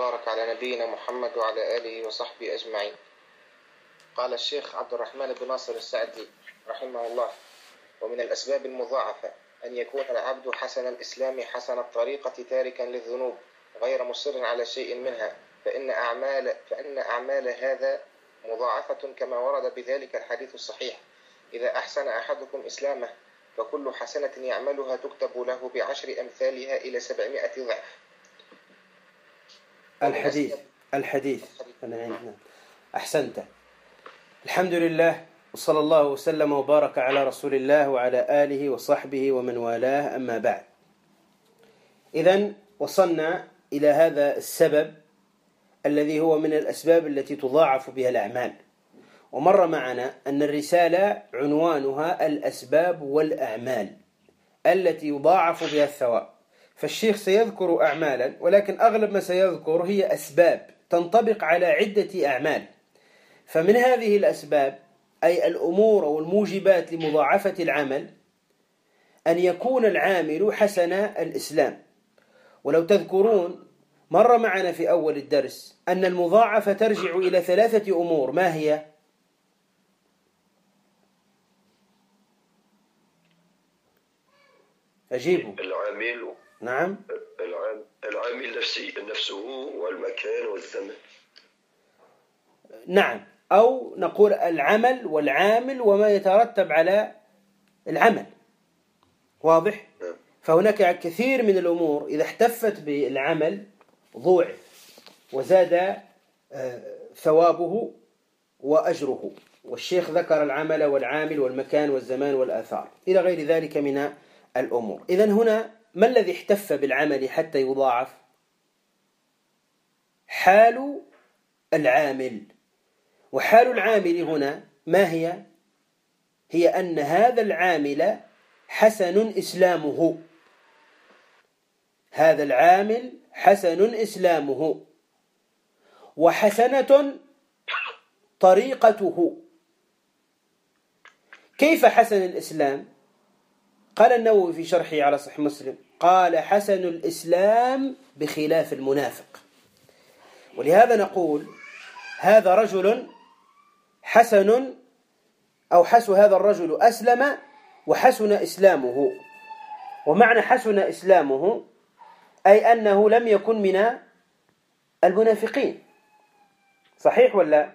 وبارك على نبينا محمد وعلى آله وصحبه أجمعين. قال الشيخ عبد الرحمن بن ناصر السعدي رحمه الله: ومن الأسباب المضاعفة أن يكون العبد حسن الإسلام حسن الطريقة تاركا للذنوب غير مصر على شيء منها، فإن أعمال هذا مضاعفة كما ورد بذلك الحديث الصحيح: إذا أحسن أحدكم إسلامه فكل حسنة يعملها تكتب له ب10 أمثالها إلى 700 ضعف. الحديث أحسنت. الحمد لله، وصلى الله وسلم وبارك على رسول الله وعلى آله وصحبه ومن والاه، أما بعد. إذن وصلنا إلى هذا السبب الذي هو من الأسباب التي تضاعف بها الأعمال، ومر معنا أن الرسالة عنوانها الأسباب والأعمال التي يضاعف بها الثواب. فالشيخ سيذكر أعمالا، ولكن أغلب ما سيذكر هي أسباب تنطبق على عدة أعمال. فمن هذه الأسباب أي الأمور والموجبات لمضاعفة العمل أن يكون العامل حسن الإسلام. ولو تذكرون مر معنا في أول الدرس أن المضاعفة ترجع إلى 3 أمور. ما هي؟ أجيبوا. العامل. نعم. العامل نفسه والمكان والزمن. نعم، أو نقول العمل والعامل وما يترتب على العمل. واضح؟ فهناك كثير من الأمور إذا احتفت بالعمل ضوعف وزاد ثوابه وأجره. والشيخ ذكر العمل والعامل والمكان والزمان والآثار إلى غير ذلك من الأمور. إذن هنا ما الذي احتف بالعمل حتى يضاعف؟ حال العامل. وحال العامل هنا ما هي؟ هي أن هذا العامل حسن إسلامه. هذا العامل حسن إسلامه وحسنة طريقته. كيف حسن الإسلام؟ قال النووي في شرحه على صحيح مسلم: قال حسن الإسلام بخلاف المنافق. ولهذا نقول هذا رجل حسن، أو هذا الرجل أسلم وحسن إسلامه. ومعنى حسن إسلامه أي أنه لم يكن من المنافقين. صحيح ولا؟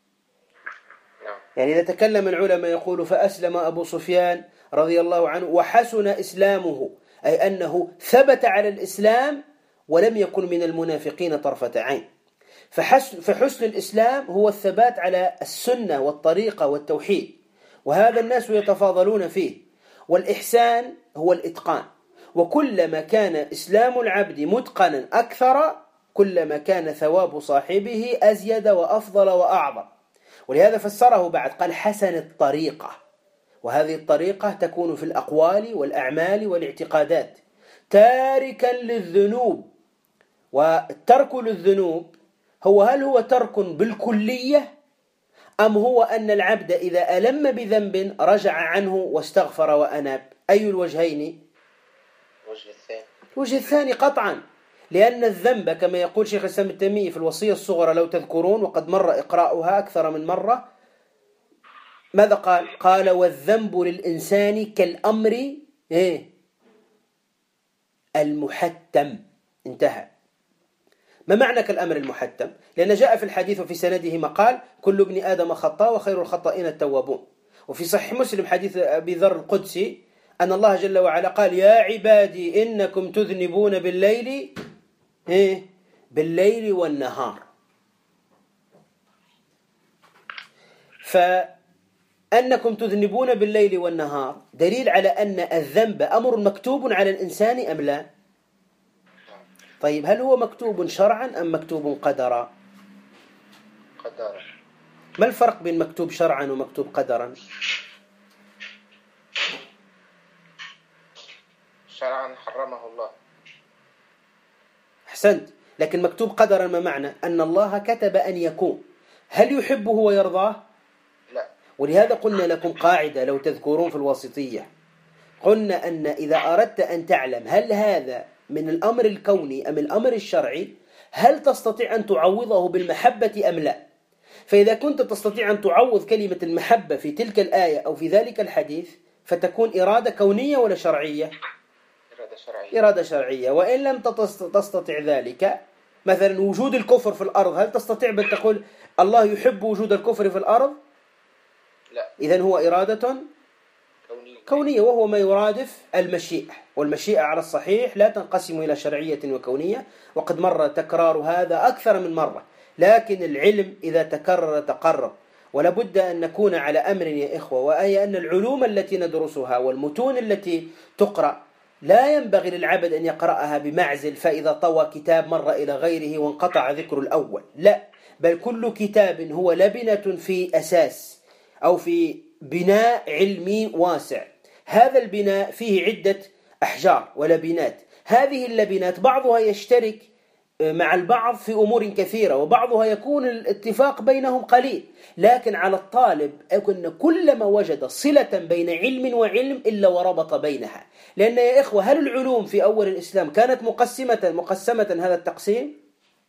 يعني إذا تكلم العلماء يقول فأسلم أبو سفيان رضي الله عنه وحسن إسلامه، أي أنه ثبت على الإسلام ولم يكن من المنافقين طرفة عين. فحسن الإسلام هو الثبات على السنة والطريقة والتوحيد، وهذا الناس يتفاضلون فيه. والإحسان هو الإتقان، وكلما كان إسلام العبد متقنا أكثر كلما كان ثواب صاحبه أزيد وأفضل وأعظم. ولهذا فسره بعد قال حسن الطريقة، وهذه الطريقة تكون في الأقوال والأعمال والاعتقادات تاركا للذنوب. والترك للذنوب هل هو ترك بالكلية، أم هو أن العبد إذا ألم بذنب رجع عنه واستغفر وأناب؟ أي الوجهين؟ الوجه الثاني قطعا، لأن الذنب كما يقول شيخ الإسلام ابن تيمية في الوصية الصغرى لو تذكرون، وقد مر إقراؤها أكثر من مرة، ماذا قال؟ قال والذنب للإنسان كالأمر المحتم. انتهى. ما معنى كالأمر المحتم؟ لأن جاء في الحديث وفي سنده مقال: كل ابن آدم خطاء وخير الخطائين التوابون. وفي صحيح مسلم حديث أبي ذر القدسي أن الله جل وعلا قال: يا عبادي إنكم تذنبون بالليل والنهار. فأنكم تذنبون بالليل والنهار دليل على أن الذنب أمر مكتوب على الإنسان أم لا؟ طيب هل هو مكتوب شرعا أم مكتوب قدرا؟ قدرا. ما الفرق بين مكتوب شرعا ومكتوب قدرا؟ شرعا حرمه الله. أحسنت. لكن مكتوب قدرا ما معنى؟ أن الله كتب أن يكون. هل يحبه ويرضاه؟ لا. ولهذا قلنا لكم قاعدة لو تذكرون في الواسطية، قلنا أن إذا أردت أن تعلم هل هذا من الأمر الكوني أم الأمر الشرعي، هل تستطيع أن تعوضه بالمحبة أم لا؟ فإذا كنت تستطيع أن تعوض كلمة المحبة في تلك الآية أو في ذلك الحديث فتكون إرادة كونية ولا شرعية؟ إرادة شرعية. وإن لم تستطع ذلك، مثلا وجود الكفر في الأرض، هل تستطيع بأن تقول الله يحب وجود الكفر في الأرض؟ لا. إذن هو إرادة كونية، وهو ما يرادف المشيئة، والمشيئة على الصحيح لا تنقسم إلى شرعية وكونية، وقد مر تكرار هذا أكثر من مرة. لكن العلم إذا تكرر تقرر، ولابد أن نكون على أمر يا إخوة، وأي أن العلوم التي ندرسها والمتون التي تقرأ لا ينبغي للعبد أن يقرأها بمعزل، فإذا طوى كتاب مر إلى غيره وانقطع ذكر الأول، لا، بل كل كتاب هو لبنة في أساس أو في بناء علمي واسع. هذا البناء فيه عدة أحجار ولبنات، هذه اللبنات بعضها يشترك مع البعض في أمور كثيرة، وبعضها يكون الاتفاق بينهم قليل، لكن على الطالب أن كلما وجد صلة بين علم وعلم إلا وربط بينها. لأن يا إخوة، هل العلوم في أول الإسلام كانت مقسمة هذا التقسيم؟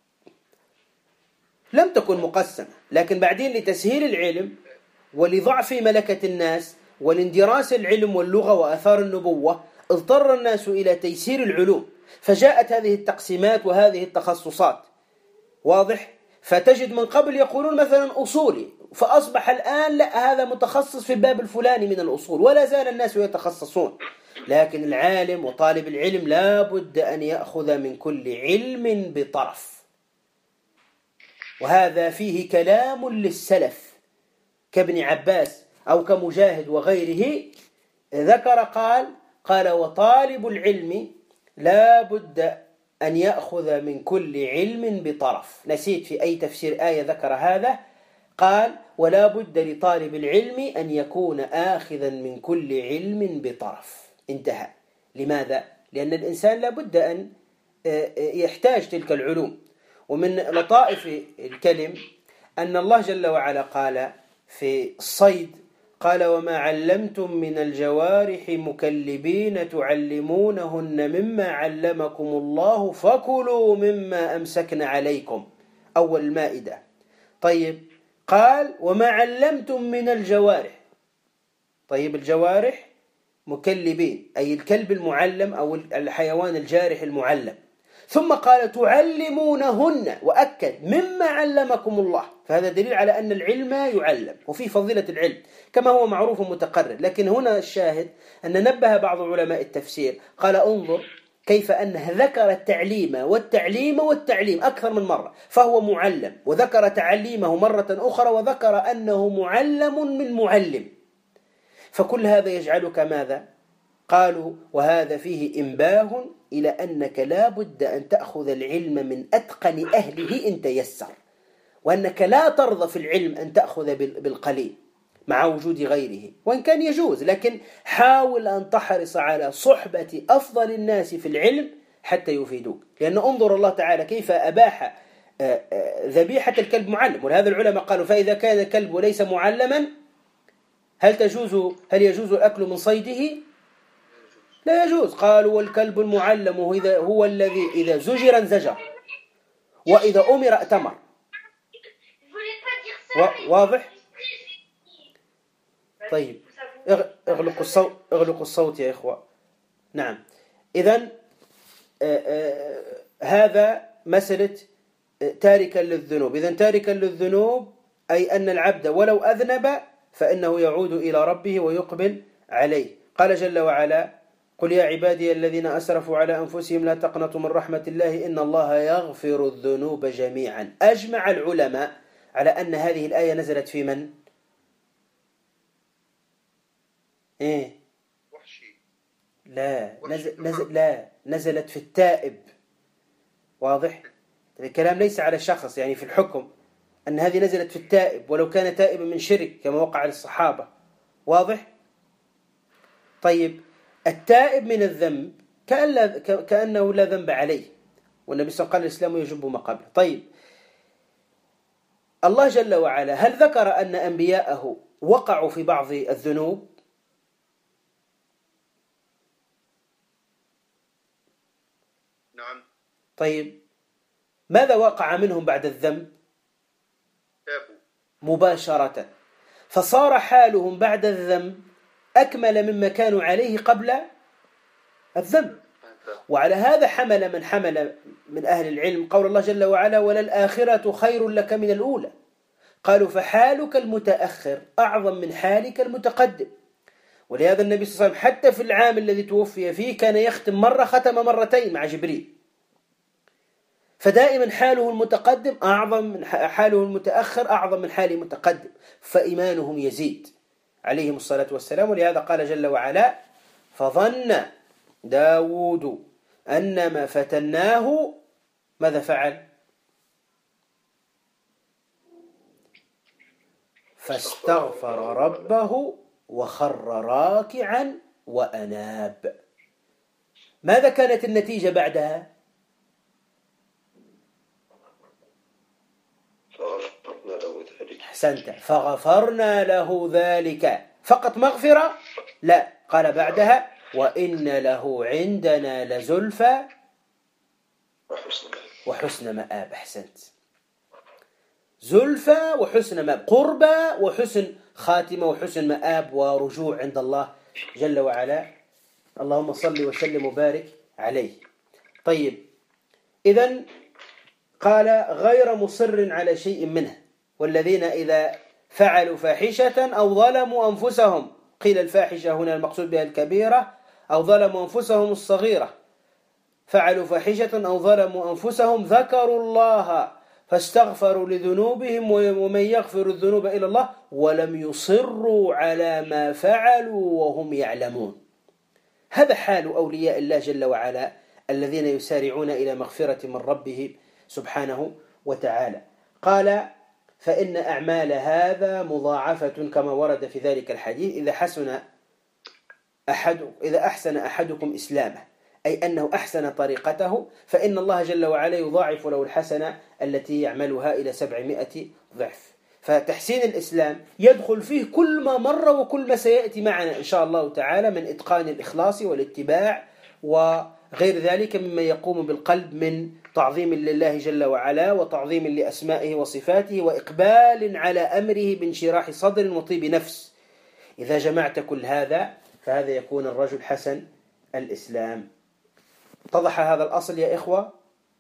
لم تكن مقسمة، لكن بعدين لتسهيل العلم ولضعف ملكة الناس ولاندراس العلم واللغة وآثار النبوة اضطر الناس إلى تيسير العلوم، فجاءت هذه التقسيمات وهذه التخصصات. واضح؟ فتجد من قبل يقولون مثلا أصولي، فأصبح الآن لا، هذا متخصص في الباب الفلاني من الأصول، ولا زال الناس يتخصصون. لكن العالم وطالب العلم لا بد أن يأخذ من كل علم بطرف، وهذا فيه كلام للسلف كابن عباس أو كمجاهد وغيره، ذكر قال وطالب العلم لا بد أن يأخذ من كل علم بطرف. نسيت في أي تفسير آية ذكر هذا، قال ولا بد لطالب العلم أن يكون آخذا من كل علم بطرف، انتهى. لماذا؟ لأن الإنسان لا بد أن يحتاج تلك العلوم. ومن لطائف الكلم أن الله جل وعلا قال في الصيد، قال وما علمتم من الجوارح مكلبين تعلمونهن مما علمكم الله فكلوا مما أمسكن عليكم، أول المائدة. طيب، قال وما علمتم من الجوارح، طيب الجوارح مكلبين أي الكلب المعلم أو الحيوان الجارح المعلم، ثم قال تعلمونهن، وأكد مما علمكم الله، فهذا دليل على أن العلم يعلم وفي فضيلة العلم كما هو معروف متقرر. لكن هنا الشاهد أن نبه بعض علماء التفسير، قال انظر كيف أنه ذكر التعليم والتعليم أكثر من مرة، فهو معلم، وذكر تعليمه مرة أخرى، وذكر أنه معلم من معلم، فكل هذا يجعلك ماذا؟ قالوا وهذا فيه إنباه إلى أنك لا بد أن تأخذ العلم من أتقن أهله إن تيسر، وأنك لا ترضى في العلم أن تأخذ بالقليل مع وجود غيره، وإن كان يجوز، لكن حاول أن تحرص على صحبة أفضل الناس في العلم حتى يفيدوك. لأن انظر الله تعالى كيف أباح ذبيحة الكلب معلم، ولهذا العلماء قالوا فإذا كان الكلب ليس معلما هل يجوز الأكل من صيده؟ لا يجوز. قالوا والكلب المعلم هو الذي إذا زجر انزجر وإذا أمر أتمر. واضح؟ طيب، اغلقوا الصوت يا إخوة. نعم، إذن هذا مسألة تاركا للذنوب. إذن تاركا للذنوب أي أن العبد ولو أذنب فإنه يعود إلى ربه ويقبل عليه. قال جل وعلا قل يا عبادي الذين أسرفوا على أنفسهم لا تقنطوا من رحمة الله إن الله يغفر الذنوب جميعا. أجمع العلماء على أن هذه الآية نزلت في من؟ نزلت في التائب. واضح؟ الكلام ليس على شخص، يعني في الحكم أن هذه نزلت في التائب ولو كان تائبا من شرك كما وقع للصحابة. واضح؟ طيب، التائب من الذنب كأنه لا ذنب عليه، والنبي صلى الله عليه وسلم قال الإسلام يجب ما قبله. طيب، الله جل وعلا هل ذكر أن أنبياءه وقعوا في بعض الذنوب؟ نعم. طيب، ماذا وقع منهم بعد الذنب؟ مباشرة. فصار حالهم بعد الذنب أكمل مما كانوا عليه قبل الذنب. وعلى هذا حمل من حمل من أهل العلم قول الله جل وعلا: وللآخرة خير لك من الأولى. قالوا فحالك المتأخر أعظم من حالك المتقدم. ولهذا النبي صلى الله عليه وسلم حتى في العام الذي توفي فيه كان يختم مرة، ختم مرتين مع جبريل. فدائما حاله المتقدم أعظم من حاله المتأخر، أعظم من حاله المتقدم، فإيمانهم يزيد عليهم الصلاة والسلام. ولهذا قال جل وعلا: فظن داود أنما فتناه. ماذا فعل؟ فاستغفر ربه وخر راكعا وأناب. ماذا كانت النتيجة بعدها؟ أحسنت، فغفرنا له ذلك. فقط مغفرة؟ لا، قال بعدها: وإن له عندنا لزلفى وحسن مآب. أحسنت، زلفى وحسن مآب، قربى وحسن خاتمة وحسن مآب ورجوع عند الله جل وعلا. اللهم صل وسلم وبارك عليه. طيب، إذن قال: غير مصر على شيء منه، والذين إذا فعلوا فاحشة أو ظلموا أنفسهم. قيل الفاحشة هنا المقصود بها الكبيرة، أو ظلموا أنفسهم الصغيرة. فعلوا فاحشة أو ظلموا أنفسهم ذكروا الله فاستغفروا لذنوبهم ومن يغفر الذنوب إلا الله ولم يصروا على ما فعلوا وهم يعلمون. هذا حال أولياء الله جل وعلا الذين يسارعون إلى مغفرة من ربهم سبحانه وتعالى. قال: فإن أعمال هذا مضاعفة كما ورد في ذلك الحديث: إذا أحسن أحدكم إسلامه، أي أنه أحسن طريقته، فإن الله جل وعلا يضاعف له الحسنة التي يعملها إلى 700 ضعف. فتحسين الإسلام يدخل فيه كل ما مر وكل ما سيأتي معنا إن شاء الله تعالى من إتقان الإخلاص والاتباع وغير ذلك مما يقوم بالقلب من تعظيم لله جل وعلا وتعظيم لأسمائه وصفاته وإقبال على أمره بانشراح صدر وطيب نفس. إذا جمعت كل هذا فهذا يكون الرجل حسن الإسلام. اتضح هذا الأصل يا إخوة؟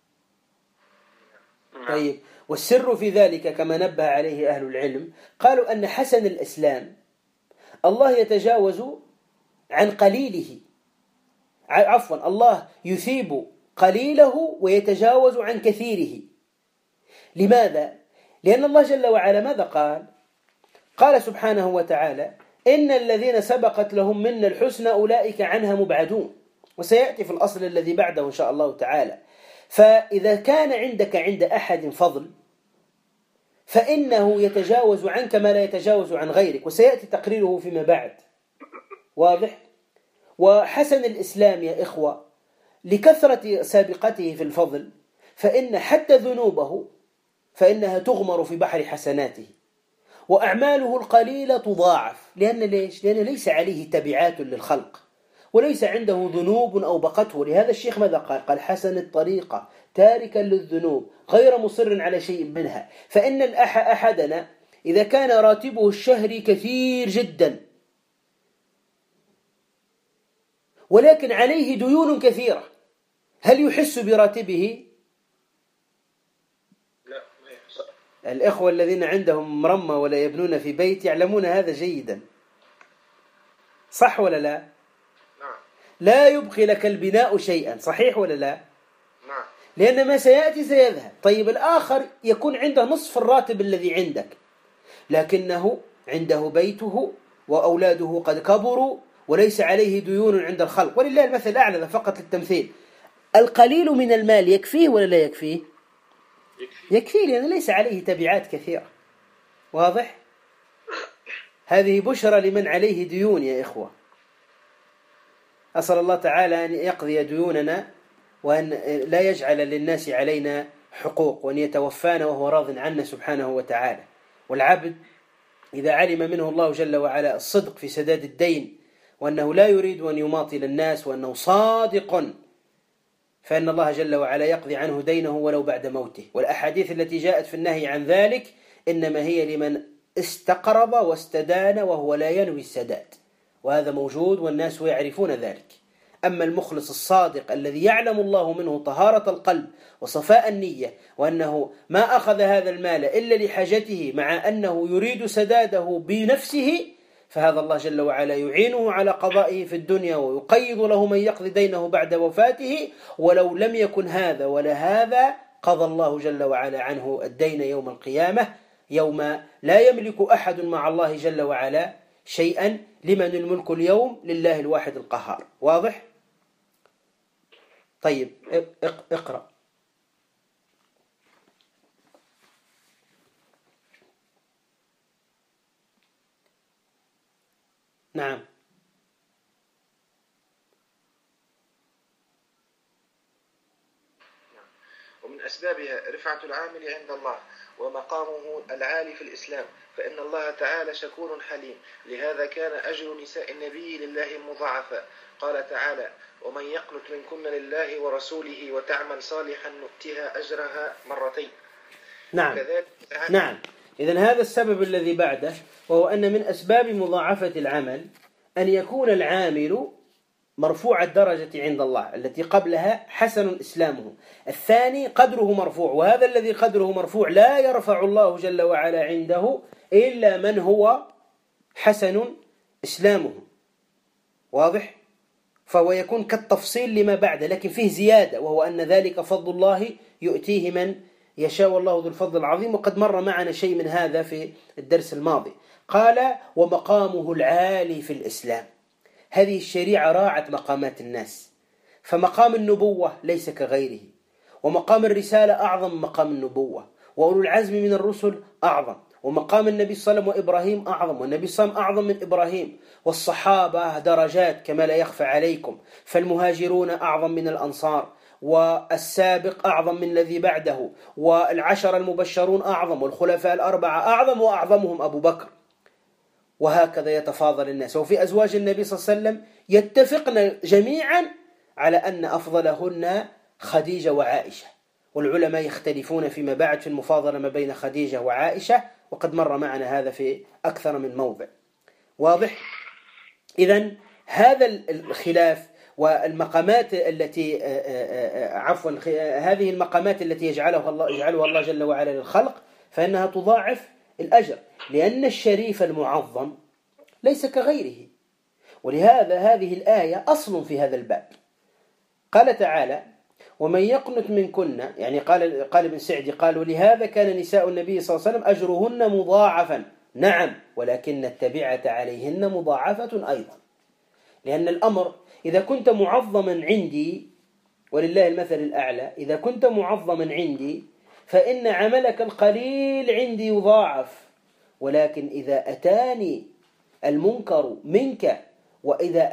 طيب، والسر في ذلك كما نبه عليه أهل العلم، قالوا أن حسن الإسلام الله يتجاوز عن قليله، عفوا الله يثيب قليله ويتجاوز عن كثيره. لماذا؟ لأن الله جل وعلا ماذا قال؟ قال سبحانه وتعالى: إن الذين سبقت لهم منا الحسنى أولئك عنها مبعدون. وسيأتي في الأصل الذي بعده إن شاء الله تعالى. فإذا كان عندك عند أحد فضل فإنه يتجاوز عنك ما لا يتجاوز عن غيرك، وسيأتي تقريره فيما بعد. واضح؟ وحسن الإسلام يا إخوة لكثرة سابقته في الفضل فإن حتى ذنوبه فإنها تغمر في بحر حسناته، وأعماله القليلة تضاعف. لأن ليس عليه تبعات للخلق وليس عنده ذنوب أو بقته. لهذا الشيخ ماذا قال؟ قال: حسن الطريقة تاركا للذنوب غير مصر على شيء منها. فإن أحدنا إذا كان راتبه الشهري كثير جدا ولكن عليه ديون كثيرة، هل يحس براتبه؟ لا، ما يحس. الإخوة الذين عندهم مرمى ولا يبنون في بيت يعلمون هذا جيدا، صح ولا لا؟ نعم. لا يبقي لك البناء شيئا، صحيح ولا لا؟ نعم. لأن ما سيأتي سيذهب. طيب، الآخر يكون عنده نصف الراتب الذي عندك لكنه عنده بيته وأولاده قد كبروا وليس عليه ديون عند الخلق. ولله المثل الأعلى فقط للتمثيل. القليل من المال يكفيه ولا لا يكفيه؟ يكفيه لأنه ليس عليه تبعات كثيرة. واضح؟ هذه بشرى لمن عليه ديون يا إخوة. أسأل الله تعالى أن يقضي ديوننا وأن لا يجعل للناس علينا حقوق، وأن يتوفانا وهو راض عنا سبحانه وتعالى. والعبد إذا علم منه الله جل وعلا الصدق في سداد الدين وأنه لا يريد أن يماطل الناس وأنه صادق فإن الله جل وعلا يقضي عنه دينه ولو بعد موته. والأحاديث التي جاءت في النهي عن ذلك إنما هي لمن استقرض واستدان وهو لا ينوي السداد، وهذا موجود والناس يعرفون ذلك. أما المخلص الصادق الذي يعلم الله منه طهارة القلب وصفاء النية، وأنه ما أخذ هذا المال إلا لحاجته مع أنه يريد سداده بنفسه، فهذا الله جل وعلا يعينه على قضائه في الدنيا ويقيض له من يقضي دينه بعد وفاته. ولو لم يكن هذا ولا هذا قضى الله جل وعلا عنه الدين يوم القيامة، يوم لا يملك أحد مع الله جل وعلا شيئا. لمن الملك اليوم؟ لله الواحد القهار. واضح؟ طيب اقرأ. نعم. ومن أسبابها رفعة العامل عند الله ومقامه العالي في الإسلام، فإن الله تعالى شكور حليم، لهذا كان أجر نساء النبي لله مضاعفا. قال تعالى: ومن يقنت منكن لله ورسوله وتعمل صالحا نؤتها أجرها مرتين. نعم. إذن هذا السبب الذي بعده، وهو أن من أسباب مضاعفة العمل أن يكون العامل مرفوع الدرجة عند الله، التي قبلها حسن إسلامه، الثاني قدره مرفوع، وهذا الذي قدره مرفوع لا يرفع الله جل وعلا عنده إلا من هو حسن إسلامه. واضح؟ فهو يكون كالتفصيل لما بعد، لكن فيه زيادة، وهو أن ذلك فضل الله يؤتيه من يشاء، والله ذو الفضل العظيم. وقد مر معنا شيء من هذا في الدرس الماضي. قال: ومقامه العالي في الإسلام. هذه الشريعة راعت مقامات الناس، فمقام النبوة ليس كغيره، ومقام الرسالة أعظم من مقام النبوة، وأولو العزم من الرسل أعظم، ومقام النبي صلى الله عليه وسلم وإبراهيم أعظم، والنبي صلى الله عليه وسلم أعظم من إبراهيم، والصحابة درجات كما لا يخفى عليكم، فالمهاجرون أعظم من الأنصار، والسابق أعظم من الذي بعده، والعشر المبشرون أعظم، والخلفاء الأربعة أعظم، وأعظمهم أبو بكر. وهكذا يتفاضل الناس. وفي أزواج النبي صلى الله عليه وسلم يتفقن جميعا على أن أفضلهن خديجة وعائشة، والعلماء يختلفون فيما بعد في المفاضلة ما بين خديجة وعائشة، وقد مر معنا هذا في أكثر من موضع. واضح؟ إذن هذا الخلاف والمقامات التي هذه المقامات التي يجعلها الله جل وعلا للخلق، فإنها تضاعف الأجر، لأن الشريف المعظم ليس كغيره. ولهذا هذه الآية أصل في هذا الباب. قال تعالى: ومن يقنت منكن، يعني قال ابن سعدي قال: ولهذا كان نساء النبي صلى الله عليه وسلم أجرهن مضاعفا. نعم، ولكن التبعة عليهن مضاعفة أيضا، لأن الأمر إذا كنت معظما عندي، ولله المثل الأعلى، إذا كنت معظما عندي فإن عملك القليل عندي يضاعف، ولكن إذا أتاني المنكر منك، وإذا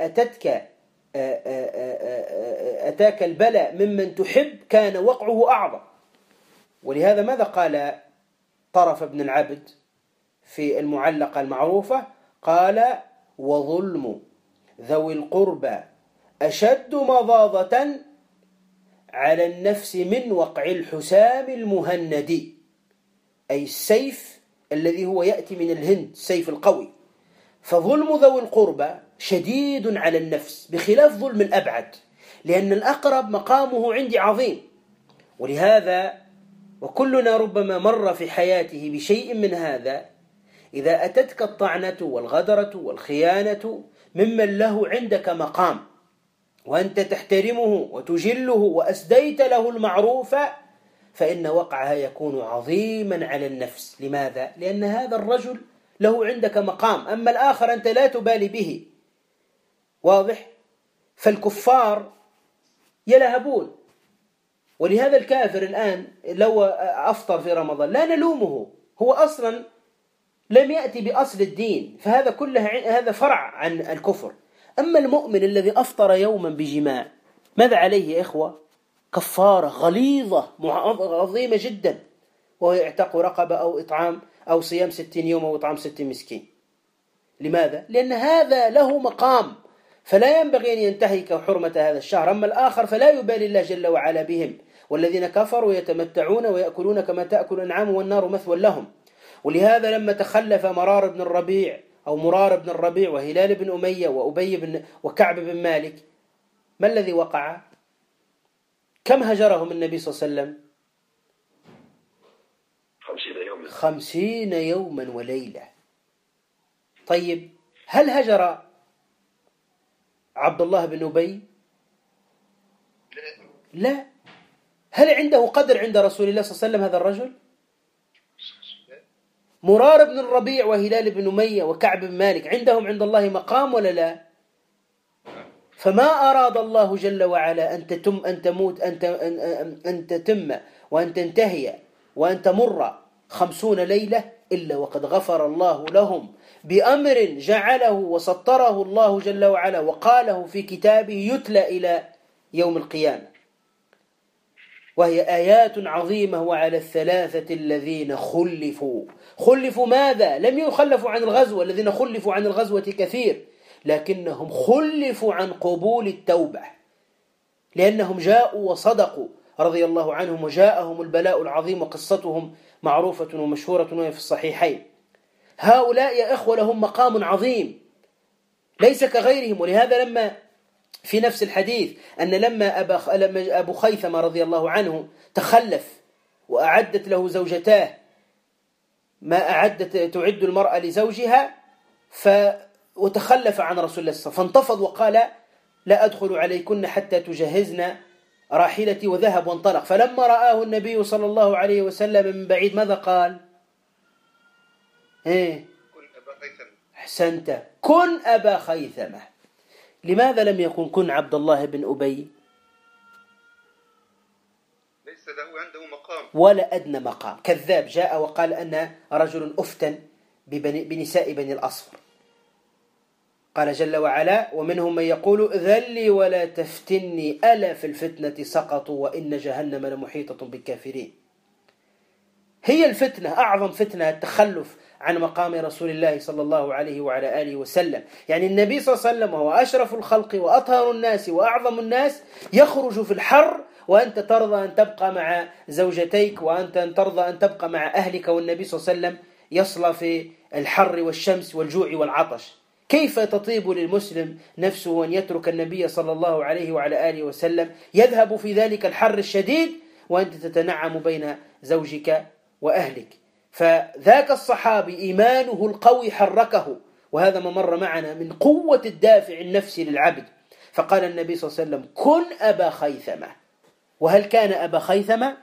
أتاك البلاء ممن تحب، كان وقعه أعظم. ولهذا ماذا قال طرف بن العبد في المعلقة المعروفة؟ قال: وظلم ذوي القربى أشد مضاضة على النفس من وقع الحسام المهندي، أي السيف الذي هو يأتي من الهند، السيف القوي. فظلم ذوي القربى شديد على النفس بخلاف ظلم الأبعد، لأن الأقرب مقامه عندي عظيم. ولهذا وكلنا ربما مر في حياته بشيء من هذا، إذا أتتك الطعنة والغدرة والخيانة ممن له عندك مقام، وأنت تحترمه وتجله وأسديت له المعروف، فإن وقعها يكون عظيما على النفس. لماذا؟ لأن هذا الرجل له عندك مقام، أما الآخر أنت لا تبالي به. واضح؟ فالكفار يلهبون. ولهذا الكافر الآن لو أفطر في رمضان لا نلومه، هو أصلا لم يأتي بأصل الدين، فهذا كله هذا فرع عن الكفر. أما المؤمن الذي أفطر يوما بجماع، ماذا عليه يا إخوة؟ كفارة غليظة عظيمة جدا، وهو يعتق رقبة أو إطعام أو صيام 60 يوم أو إطعام 60 مسكين. لماذا؟ لأن هذا له مقام، فلا ينبغي أن ينتهك حرمة هذا الشهر. أما الآخر فلا يبالي الله جل وعلا بهم، والذين كفروا يتمتعون ويأكلون كما تأكل الأنعام والنار مثوى لهم. ولهذا لما تخلف مرار بن الربيع وهلال بن أمية وكعب بن مالك، ما الذي وقع؟ كم هجرهم النبي صلى الله عليه وسلم؟ 50 يوما وليلة. طيب هل هجر عبد الله بن أبي؟ لا. هل عنده قدر عند رسول الله صلى الله عليه وسلم هذا الرجل؟ مرار بن الربيع وهلال بن أمية وكعب بن مالك عندهم عند الله مقام ولا لا؟ فما أراد الله جل وعلا أن تتم وأن تنتهي وأن تمر 50 ليلة إلا وقد غفر الله لهم بأمر جعله وسطره الله جل وعلا وقاله في كتابه يتلى إلى يوم القيامة، وهي آيات عظيمة. وعلى الثلاثة الذين خلفوا ماذا؟ لم يخلفوا عن الغزوة، الذين خلفوا عن الغزوة كثير، لكنهم خلفوا عن قبول التوبة، لأنهم جاءوا وصدقوا رضي الله عنهم، وجاءهم البلاء العظيم، وقصتهم معروفة ومشهورة وهي في الصحيحين. هؤلاء يا إخوة لهم مقام عظيم ليس كغيرهم. ولهذا لما في نفس الحديث أن لما أبو خيثمة رضي الله عنه تخلف وأعدت له زوجتاه ما تعد المرأة لزوجها وتخلف عن رسول الله صلى الله عليه وسلم، فانتفض وقال لا أدخل عليكن حتى تجهزن راحلتي، وذهب وانطلق. فلما رآه النبي صلى الله عليه وسلم من بعيد ماذا قال؟ أحسنت، كن أبا خيثمة. لماذا لم يكن كن عبد الله بن أبي؟ ليس له عنده مقام ولا أدنى مقام. كذاب جاء وقال أن رجل أفتن بنساء بني الأصفر. قال جل وعلا ومنهم من يقول ذلي ولا تفتني ألا في الفتنة سقطوا وإن جهنم لمحيطة بالكافرين. هي الفتنة أعظم فتنة التخلف عن مقام رسول الله صلى الله عليه وعلى آله وسلم. يعني النبي صلى الله عليه وسلم هو أشرف الخلق وأطهر الناس وأعظم الناس، يخرج في الحر وأنت ترضى أن تبقى مع زوجتيك، وأنت ترضى أن تبقى مع أهلك، والنبي صلى الله عليه وسلم يصلى في الحر والشمس والجوع والعطش. كيف تطيب للمسلم نفسه أن يترك النبي صلى الله عليه وعلى آله وسلم يذهب في ذلك الحر الشديد وأنت تتنعم بين زوجك وأهلك؟ فذاك الصحابي إيمانه القوي حركه، وهذا ما مر معنا من قوة الدافع النفسي للعبد. فقال النبي صلى الله عليه وسلم كن أبا خيثمة. وهل كان أبا خيثمة؟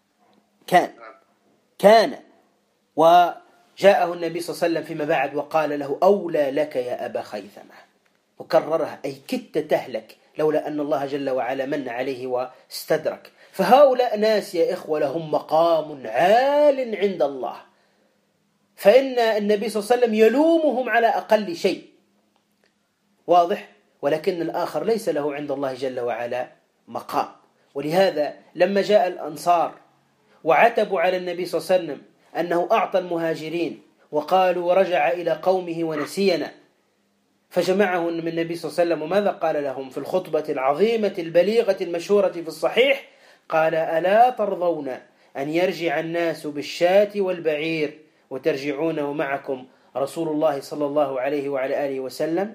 كان وجاءه النبي صلى الله عليه وسلم فيما بعد وقال له أولى لك يا أبا خيثمة، وكررها أي كدت تهلك لولا أن الله جل وعلا من عليه واستدرك. فهؤلاء ناس يا إخوة لهم مقام عال عند الله، فإن النبي صلى الله عليه وسلم يلومهم على أقل شيء، واضح؟ ولكن الآخر ليس له عند الله جل وعلا مقام. ولهذا لما جاء الأنصار وعتبوا على النبي صلى الله عليه وسلم أنه أعطى المهاجرين وقالوا ورجع إلى قومه ونسينا، فجمعه النبي صلى الله عليه وسلم وماذا قال لهم في الخطبة العظيمة البليغة المشهورة في الصحيح؟ قال ألا ترضون أن يرجع الناس بالشاة والبعير وترجعون ومعكم رسول الله صلى الله عليه وعلى آله وسلم؟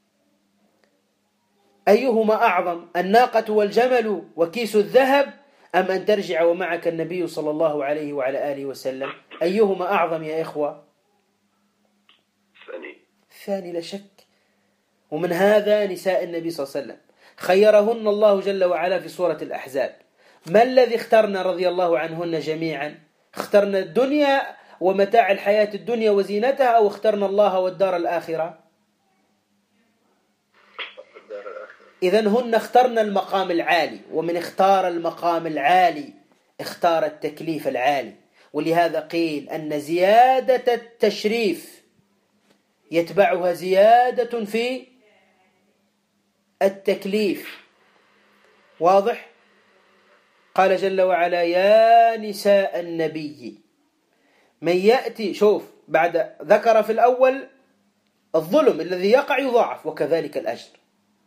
أيهما أعظم، الناقة والجمل وكيس الذهب، أم أن ترجع ومعك النبي صلى الله عليه وعلى آله وسلم؟ أيهما أعظم يا إخوة؟ الثاني لا شك. ومن هذا نساء النبي صلى الله عليه وسلم خيرهن الله جل وعلا في سورة الأحزاب. ما الذي اخترنا رضي الله عنهن جميعا؟ اخترنا الدنيا ومتاع الحياة الدنيا وزينتها، أو اخترنا الله والدار الآخرة؟ إذن هن اخترنا المقام العالي، ومن اختار المقام العالي اختار التكليف العالي. ولهذا قيل أن زيادة التشريف يتبعها زيادة في التكليف، واضح؟ قال جل وعلا يا نساء النبي من يأتي، شوف بعد ذكر في الأول الظلم الذي يقع يضاعف وكذلك الأجر،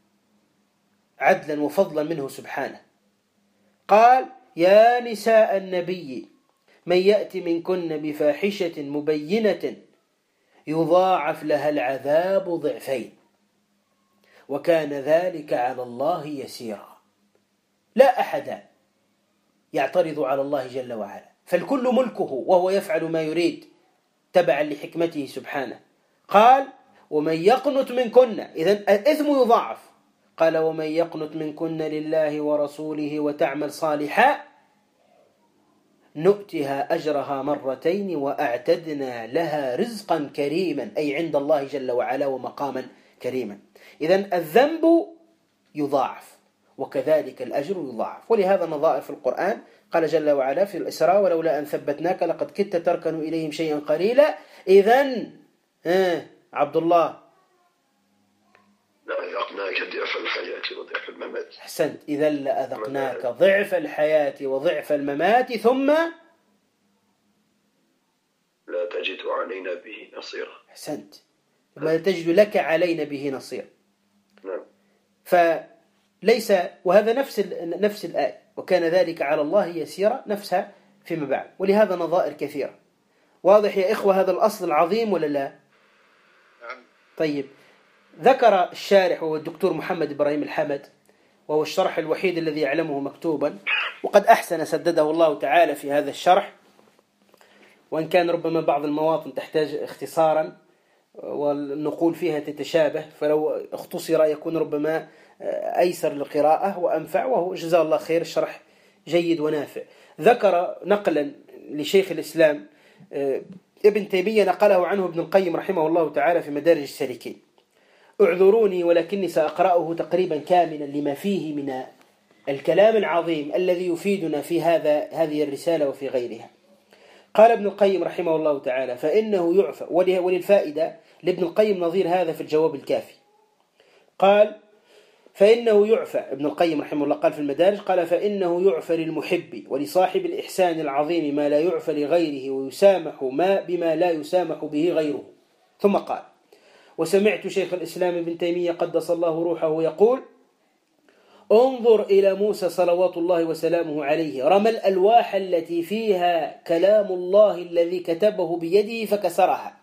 عدلا وفضلا منه سبحانه. قال: يا نساء النبي من يأت منكن بفاحشة مبينة يضاعف لها العذاب ضعفين وكان ذلك على الله يسيرا. لا أحد يعترض على الله جل وعلا، فالكل ملكه وهو يفعل ما يريد تبعا لحكمته سبحانه. قال: ومن يقنت منكن، إذن الإثم يضاعف. قال: ومن يقنت منكن لله ورسوله وتعمل صالحا نؤتها أجرها مرتين وأعتدنا لها رزقا كريما، أي عند الله جل وعلا ومقاما كريما. إذن الذنب يضاعف وكذلك الأجر يضاعف، ولهذا نظائر في القرآن. قال جل وعلا في الإسراء: ولولا أن ثبتناك لقد كدت تركن إليهم شيئا قليلا. إذن عبد الله لأذقناك ضعف الحياة وضعف الممات. أحسنت. إذا لأذقناك ضعف الحياة وضعف الممات ثم لا تجد علينا به نصيرا. أحسنت. ما تجد لك علينا به نصير. نعم. فليس، وهذا نفس الآية: وكان ذلك على الله يسيرا، نفسها فيما بعد. ولهذا نظائر كثيرة. واضح يا إخوة هذا الأصل العظيم ولا لا؟ نعم. طيب، ذكر الشارح وهو الدكتور محمد إبراهيم الحمد، وهو الشرح الوحيد الذي يعلمه مكتوبا، وقد أحسن سدده الله تعالى في هذا الشرح، وإن كان ربما بعض المواطن تحتاج اختصارا والنقول فيها تتشابه، فلو اختصر يكون ربما أيسر للقراءة وأنفع، وهو جزاه الله خير الشرح جيد ونافع. ذكر نقلا لشيخ الإسلام ابن تيمية نقله عنه ابن القيم رحمه الله تعالى في مدارج السالكين: اعذروني ولكني سأقرأه تقريبا كاملا لما فيه من الكلام العظيم الذي يفيدنا في هذه الرسالة وفي غيرها. قال ابن القيم رحمه الله تعالى: فإنه يعفى، وللفائدة لابن القيم نظير هذا في الجواب الكافي. قال: فإنه يعفى، ابن القيم رحمه الله قال في المدارج، قال: فإنه يعفى للمحب ولصاحب الإحسان العظيم ما لا يعفى لغيره، ويسامح بما لا يسامح به غيره. ثم قال: وسمعت شيخ الإسلام ابن تيمية قدس الله روحه يقول: انظر إلى موسى صلوات الله وسلامه عليه، رمى الألواح التي فيها كلام الله الذي كتبه بيده فكسرها،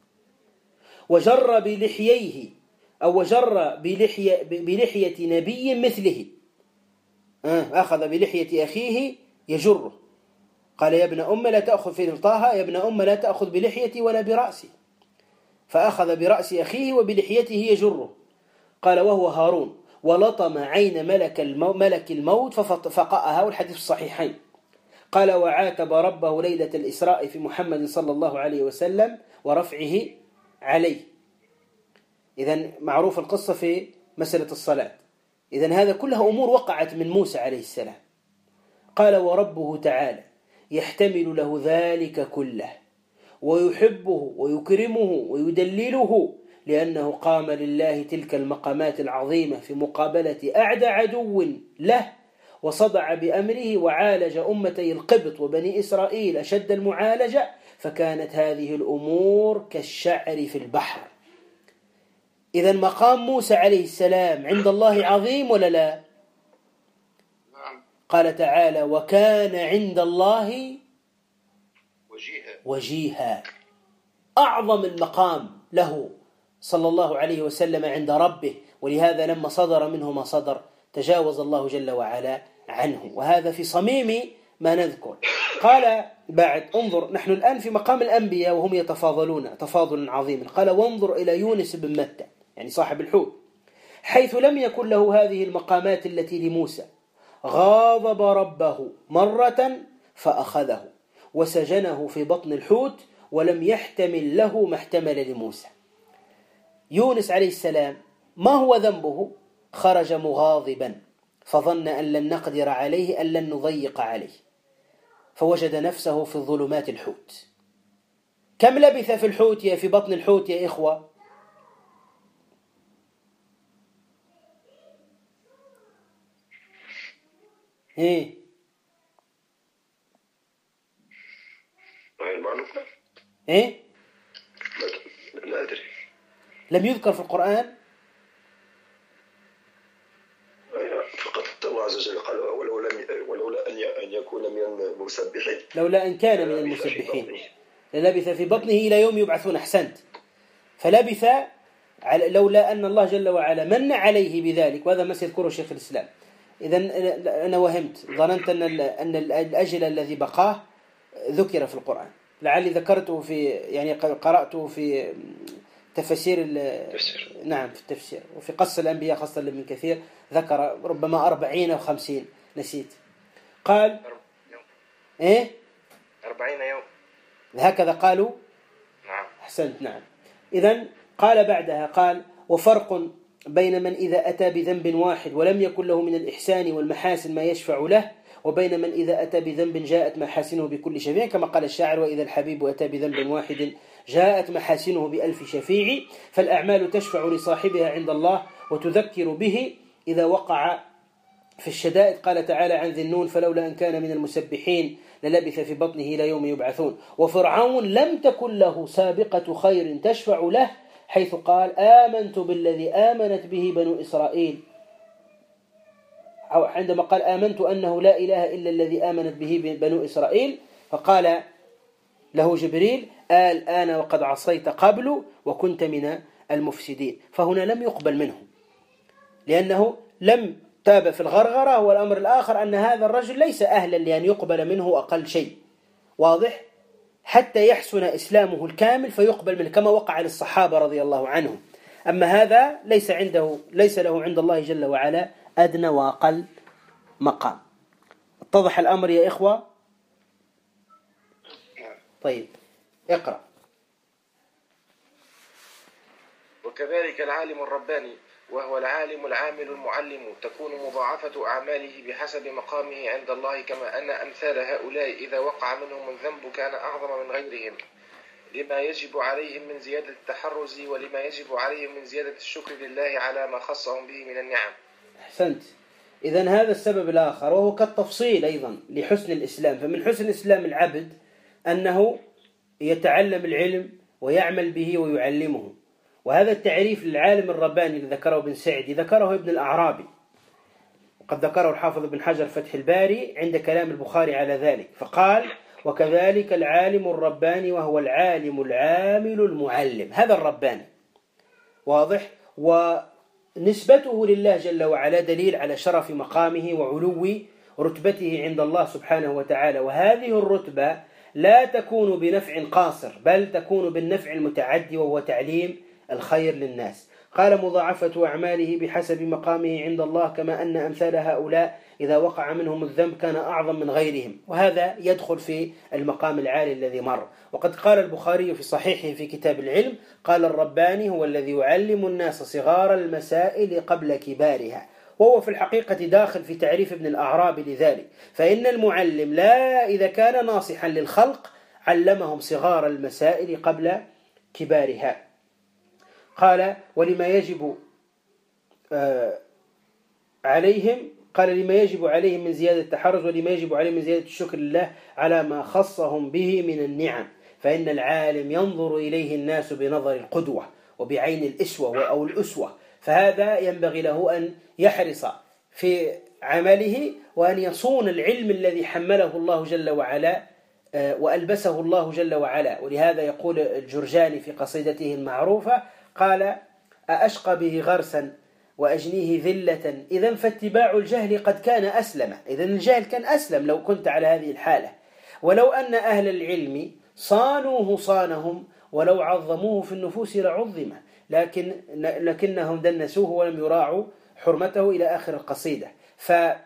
وجر بلحييه أو وجر بلحية نبي مثله، أخذ بلحية أخيه يجره. قال: يا ابن أم لا تأخذ في طه، يا ابن أم لا تأخذ بلحيتي ولا برأسي، فأخذ برأس أخيه وبلحيته يجره. قال: وهو هارون، ولطم عين ملك الموت ففقأها، والحديث الصحيحين. قال: وعاتب ربه ليلة الإسراء في محمد صلى الله عليه وسلم ورفعه عليه. إذن معروف القصة في مسألة الصلاة. إذن هذا كلها أمور وقعت من موسى عليه السلام. قال: وربه تعالى يحتمل له ذلك كله ويحبه ويكرمه ويدلله، لأنه قام لله تلك المقامات العظيمة في مقابلة أعدى عدو له، وصدع بأمره وعالج أمتي القبط وبني إسرائيل أشد المعالجة، فكانت هذه الأمور كالشعر في البحر. إذن مقام موسى عليه السلام عند الله عظيم ولا لا؟ قال تعالى: وكان عند الله وجيها. أعظم المقام له صلى الله عليه وسلم عند ربه، ولهذا لما صدر منه ما صدر تجاوز الله جل وعلا عنه، وهذا في صميم ما نذكر. قال بعد: انظر، نحن الآن في مقام الأنبياء وهم يتفاضلون تفاضلا عظيما. قال: وانظر إلى يونس بن متى، يعني صاحب الحوت، حيث لم يكن له هذه المقامات التي لموسى، غاضب ربه مرة فأخذه وسجنه في بطن الحوت، ولم يحتمل له ما احتمل لموسى. يونس عليه السلام ما هو ذنبه؟ خرج مغاضبا فظن أن لن نقدر عليه، أن لن نضيق عليه، فوجد نفسه في ظلمات الحوت. كم لبث في الحوت في بطن الحوت يا إخوة؟ لا أدري. لم يذكر في القرآن؟ يكون من المسبحين. لولا أن كان من المسبحين للبث في بطنه إلى يوم يبعثون. أحسنت. فلبث لولا أن الله جل وعلا من عليه بذلك، وهذا ما سيذكره شيخ الإسلام. إذن أنا وهمت، ظننت أن الأجل الذي بقاه ذكر في القرآن، لعلي ذكرته في يعني قرأته في تفسير نعم في التفسير، وفي قص الأنبياء خاصة لابن كثير ذكر ربما 40 أو 50 نسيت. قال إيه 40 يوم هكذا قالوا. نعم. أحسنت. نعم. إذن قال بعدها قال: وفرق بين من إذا أتى بذنب واحد ولم يكن له من الإحسان والمحاسن ما يشفع له، وبين من إذا أتى بذنب جاءت محاسنه بكل شفيع، كما قال الشاعر: وإذا الحبيب أتى بذنب واحد جاءت محاسنه بألف شفيع. فالأعمال تشفع لصاحبها عند الله وتذكر به إذا وقع في الشدائد. قال تعالى عن ذي النون: فلولا أن كان من المسبحين للبث في بطنه إلى يوم يبعثون. وفرعون لم تكن له سابقة خير تشفع له، حيث قال: آمنت بالذي آمنت به بنو إسرائيل، أو عندما قال: آمنت أنه لا إله إلا الذي آمنت به بنو إسرائيل، فقال له جبريل: الآن وقد عصيت قبل وكنت من المفسدين. فهنا لم يقبل منه لأنه لم تاب في الغرغرة. والأمر الآخر أن هذا الرجل ليس أهلا لأن يقبل منه أقل شيء، واضح، حتى يحسن إسلامه الكامل فيقبل منه، كما وقع للصحابة رضي الله عنهم. أما هذا ليس له عند الله جل وعلا أدنى وأقل مقام. اتضح الأمر يا إخوة؟ طيب اقرأ. وكذلك العالم الرباني وهو العالم العامل المعلم تكون مضاعفة أعماله بحسب مقامه عند الله، كما أن أمثال هؤلاء إذا وقع منهم الذنب كان أعظم من غيرهم لما يجب عليهم من زيادة التحرز، ولما يجب عليهم من زيادة الشكر لله على ما خصهم به من النعم. أحسنت. إذن هذا السبب الآخر، وهو كالتفصيل أيضا لحسن الإسلام. فمن حسن إسلام العبد أنه يتعلم العلم ويعمل به ويعلمه. وهذا التعريف للعالم الرباني الذي ذكره ابن سعدي ذكره ابن الأعرابي، وقد ذكره الحافظ ابن حجر فتح الباري عند كلام البخاري على ذلك، فقال: وكذلك العالم الرباني وهو العالم العامل المعلم. هذا الرباني واضح، ونسبته لله جل وعلا دليل على شرف مقامه وعلو رتبته عند الله سبحانه وتعالى. وهذه الرتبة لا تكون بنفع قاصر، بل تكون بالنفع المتعدي، وهو تعليم الخير للناس. قال: مضاعفة أعماله بحسب مقامه عند الله، كما أن أمثال هؤلاء إذا وقع منهم الذنب كان أعظم من غيرهم. وهذا يدخل في المقام العالي الذي مر. وقد قال البخاري في صحيحه في كتاب العلم: قال: الرباني هو الذي يعلم الناس صغار المسائل قبل كبارها. وهو في الحقيقة داخل في تعريف ابن الأعرابي لذلك، فإن المعلم لا إذا كان ناصحا للخلق علمهم صغار المسائل قبل كبارها. قال: ولما يجب عليهم، قال: لما يجب عليهم من زيادة التحرز، ولما يجب عليهم من زيادة الشكر لله على ما خصهم به من النعم. فإن العالم ينظر إليه الناس بنظر القدوة وبعين الإسوة أو الأسوة، فهذا ينبغي له أن يحرص في عمله وأن يصون العلم الذي حمله الله جل وعلا وألبسه الله جل وعلا. ولهذا يقول الجرجاني في قصيدته المعروفة، قال: أأشقى به غرسا وأجنيه ذلة، إذن فاتباع الجهل قد كان أسلم. إذن الجهل كان أسلم لو كنت على هذه الحالة. ولو أن أهل العلم صانوه صانهم، ولو عظموه في النفوس لعظمه، لكنهم دنسوه ولم يراعوا حرمته، إلى آخر القصيدة. فأهل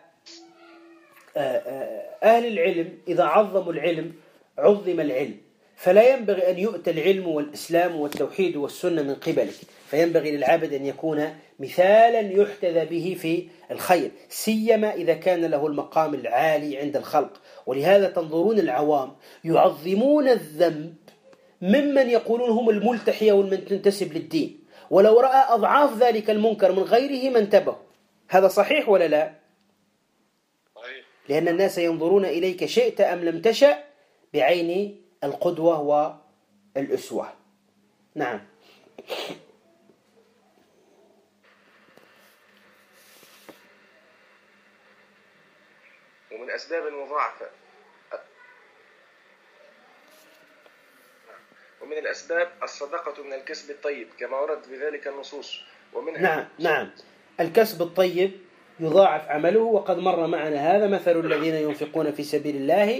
العلم إذا عظموا العلم عظم العلم، فلا ينبغي أن يؤتى العلم والإسلام والتوحيد والسنة من قبلك، فينبغي للعبد أن يكون مثالا يحتذى به في الخير، سيما إذا كان له المقام العالي عند الخلق. ولهذا تنظرون العوام يعظمون الذنب ممن يقولون هم الملتحية ومن تنتسب للدين، ولو رأى أضعاف ذلك المنكر من غيره ما انتبه. هذا صحيح ولا لا؟ لأن الناس ينظرون إليك شئت أم لم تشأ بعين القدوة والأسوة. نعم. ومن أسباب المضاعفة ومن الأسباب الصدقة من الكسب الطيب كما ورد بذلك النصوص. ومنها نعم الكسب الطيب يضاعف عمله، وقد مر معنا هذا. مثل الذين ينفقون في سبيل الله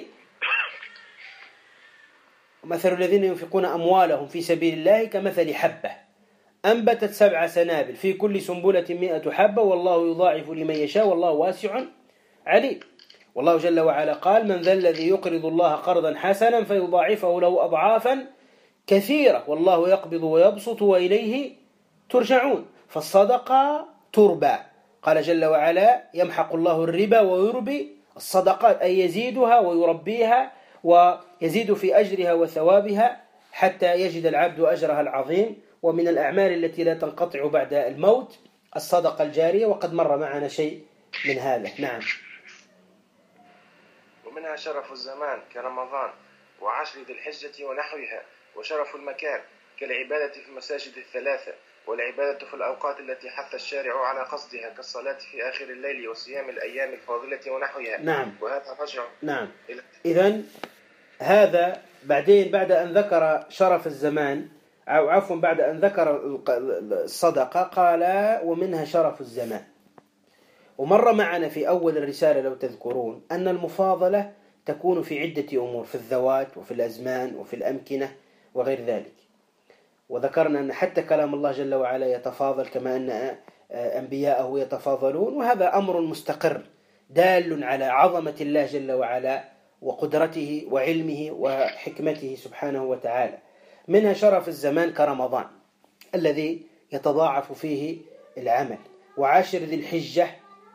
مثل الذين ينفقون أموالهم في سبيل الله كمثل حبة أنبتت 7 سنابل في كل سنبلة 100 حبة والله يضاعف لمن يشاء والله واسع عليم. والله جل وعلا قال: من ذا الذي يقرض الله قرضا حسنا فيضاعفه له أضعافا كثيرة والله يقبض ويبسط وإليه ترجعون. فالصدقة تربى، قال جل وعلا: يمحق الله الربا ويربي الصدقات، أي يزيدها ويربيها ويزيد في أجرها وثوابها حتى يجد العبد أجرها العظيم. ومن الأعمال التي لا تنقطع بعد الموت الصدقة الجارية، وقد مر معنا شيء من هذا. نعم. ومنها شرف الزمان كرمضان وعشر ذي الحجة ونحوها، وشرف المكان كالعبادة في المساجد الثلاثة، والعبادة في الأوقات التي حث الشارع على قصدها كالصلاة في آخر الليل وصيام الأيام الفاضلة ونحوها. نعم. وهذا رجع. نعم. إذن هذا بعد أن ذكر شرف الزمان، أو عفوا بعد أن ذكر الصدقة، قال: ومنها شرف الزمان. ومر معنا في أول الرسالة لو تذكرون أن المفاضلة تكون في عدة أمور، في الذوات وفي الأزمان وفي الأمكنة وغير ذلك. وذكرنا أن حتى كلام الله جل وعلا يتفاضل كما أن أنبياءه يتفاضلون، وهذا أمر مستقر دال على عظمة الله جل وعلا وقدرته وعلمه وحكمته سبحانه وتعالى. منها شرف الزمان كرمضان الذي يتضاعف فيه العمل، وعشر ذي الحجة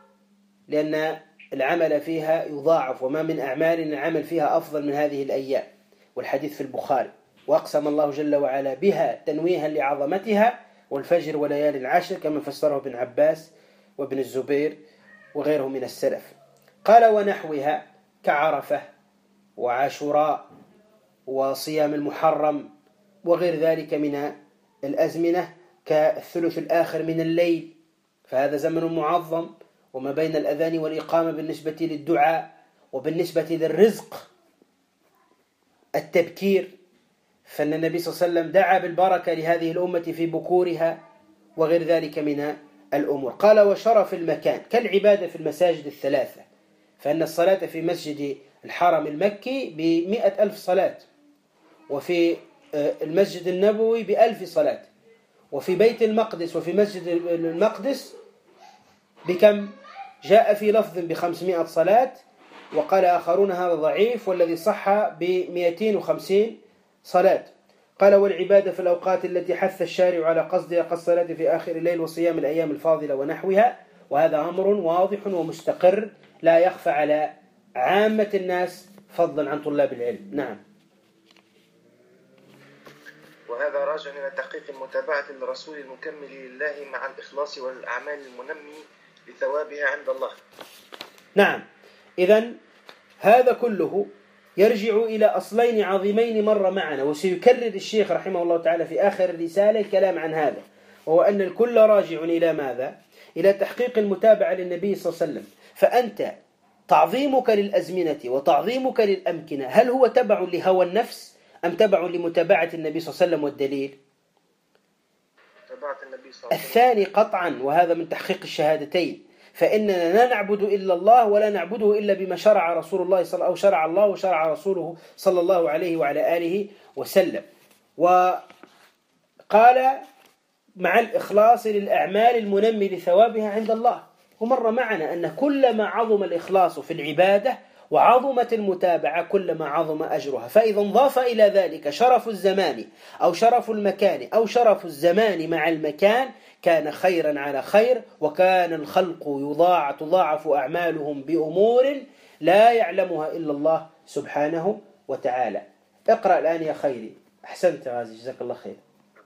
لأن العمل فيها يضاعف، وما من أعمال العمل فيها أفضل من هذه الأيام، والحديث في البخاري. وأقسم الله جل وعلا بها تنويها لعظمتها، والفجر وليالي العشر كما فسره ابن عباس وابن الزبير وغيره من السلف. قال: ونحوها كعرفة وعاشوراء وصيام المحرم وغير ذلك من الأزمنة، كالثلث الآخر من الليل، فهذا زمن معظم، وما بين الأذان والإقامة بالنسبة للدعاء. وبالنسبة للرزق التبكير، فإن النبي صلى الله عليه وسلم دعا بالبركة لهذه الأمة في بكورها وغير ذلك من الأمور. قال: وشرف المكان كالعبادة في المساجد الثلاثة، فإن الصلاة في مسجد الحرم المكي 100,000 صلاة، وفي المسجد النبوي 1000 صلاة، وفي بيت المقدس وفي مسجد المقدس بكم؟ جاء في لفظ 500 صلاة، وقال آخرون هذا ضعيف، والذي صح 250 صلاة. قال: والعبادة في الأوقات التي حث الشارع على قصدها كالصلاة في آخر الليل وصيام الأيام الفاضلة ونحوها. وهذا أمر واضح ومستقر لا يخفى على عامة الناس فضلا عن طلاب العلم. نعم. وهذا راجع إلى تحقيق المتابعة للرسول المكمل لله مع الإخلاص والأعمال المنمي لثوابها عند الله. نعم. إذن هذا كله يرجع إلى أصلين عظيمين مر معنا، وسيكرر الشيخ رحمه الله تعالى في آخر الرسالة الكلام عن هذا، وهو أن الكل راجع إلى ماذا؟ إلى تحقيق المتابعة للنبي صلى الله عليه وسلم. فأنت تعظيمك للأزمنة وتعظيمك للأمكنة هل هو تبع لهوى النفس أم تبع لمتابعة النبي صلى الله عليه وسلم؟ والدليل الثاني قطعا، وهذا من تحقيق الشهادتين. فإننا لا نعبد إلا الله ولا نعبده إلا بما شرع رسول الله أو شرع الله وشرع رسوله صلى الله عليه وعلى آله وسلم. وقال: مع الإخلاص للأعمال المنمي لثوابها عند الله. ومر معنا أن كلما عظم الإخلاص في العبادة وعظمت المتابعة كلما عظم أجرها. فإذا انضاف إلى ذلك شرف الزمان أو شرف المكان أو شرف الزمان مع المكان كان خيرا على خير، وكان الخلق تضاعف أعمالهم بأمور لا يعلمها إلا الله سبحانه وتعالى. اقرأ الآن يا خيري. أحسنت غازي، جزاك الله خير.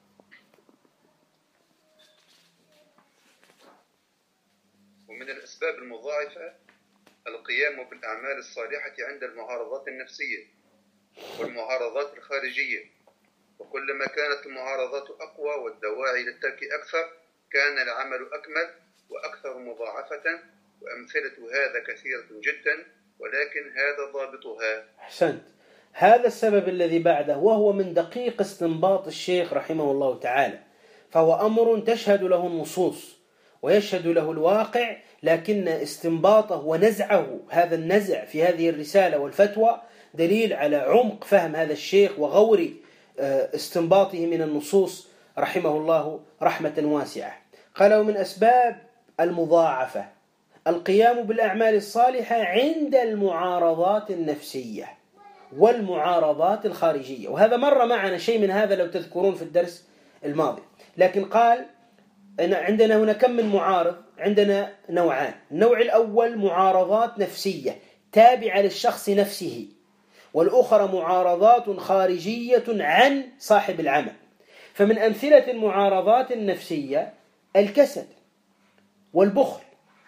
ومن الأسباب المضاعفة القيام بالأعمال الصالحة عند المعارضات النفسية والمعارضات الخارجية، وكلما كانت المعارضات أقوى والدواعي للترك أكثر كان العمل أكمل وأكثر مضاعفة. وأمثلة هذا كثيرة جدا، ولكن هذا ضابطها. أحسنت. هذا السبب الذي بعده، وهو من دقيق استنباط الشيخ رحمه الله تعالى، فهو أمر تشهد له النصوص ويشهد له الواقع، لكن استنباطه ونزعه، هذا النزع في هذه الرسالة والفتوى دليل على عمق فهم هذا الشيخ وغور استنباطه من النصوص رحمه الله رحمة واسعة. قال: ومن أسباب المضاعفة القيام بالأعمال الصالحة عند المعارضات النفسية والمعارضات الخارجية، وهذا مر معنا شيء من هذا لو تذكرون في الدرس الماضي. لكن قال عندنا هنا كم من معارض؟ عندنا نوعان. النوع الأول معارضات نفسية تابعة للشخص نفسه، والأخرى معارضات خارجية عن صاحب العمل. فمن أمثلة المعارضات النفسية الكسل والبخل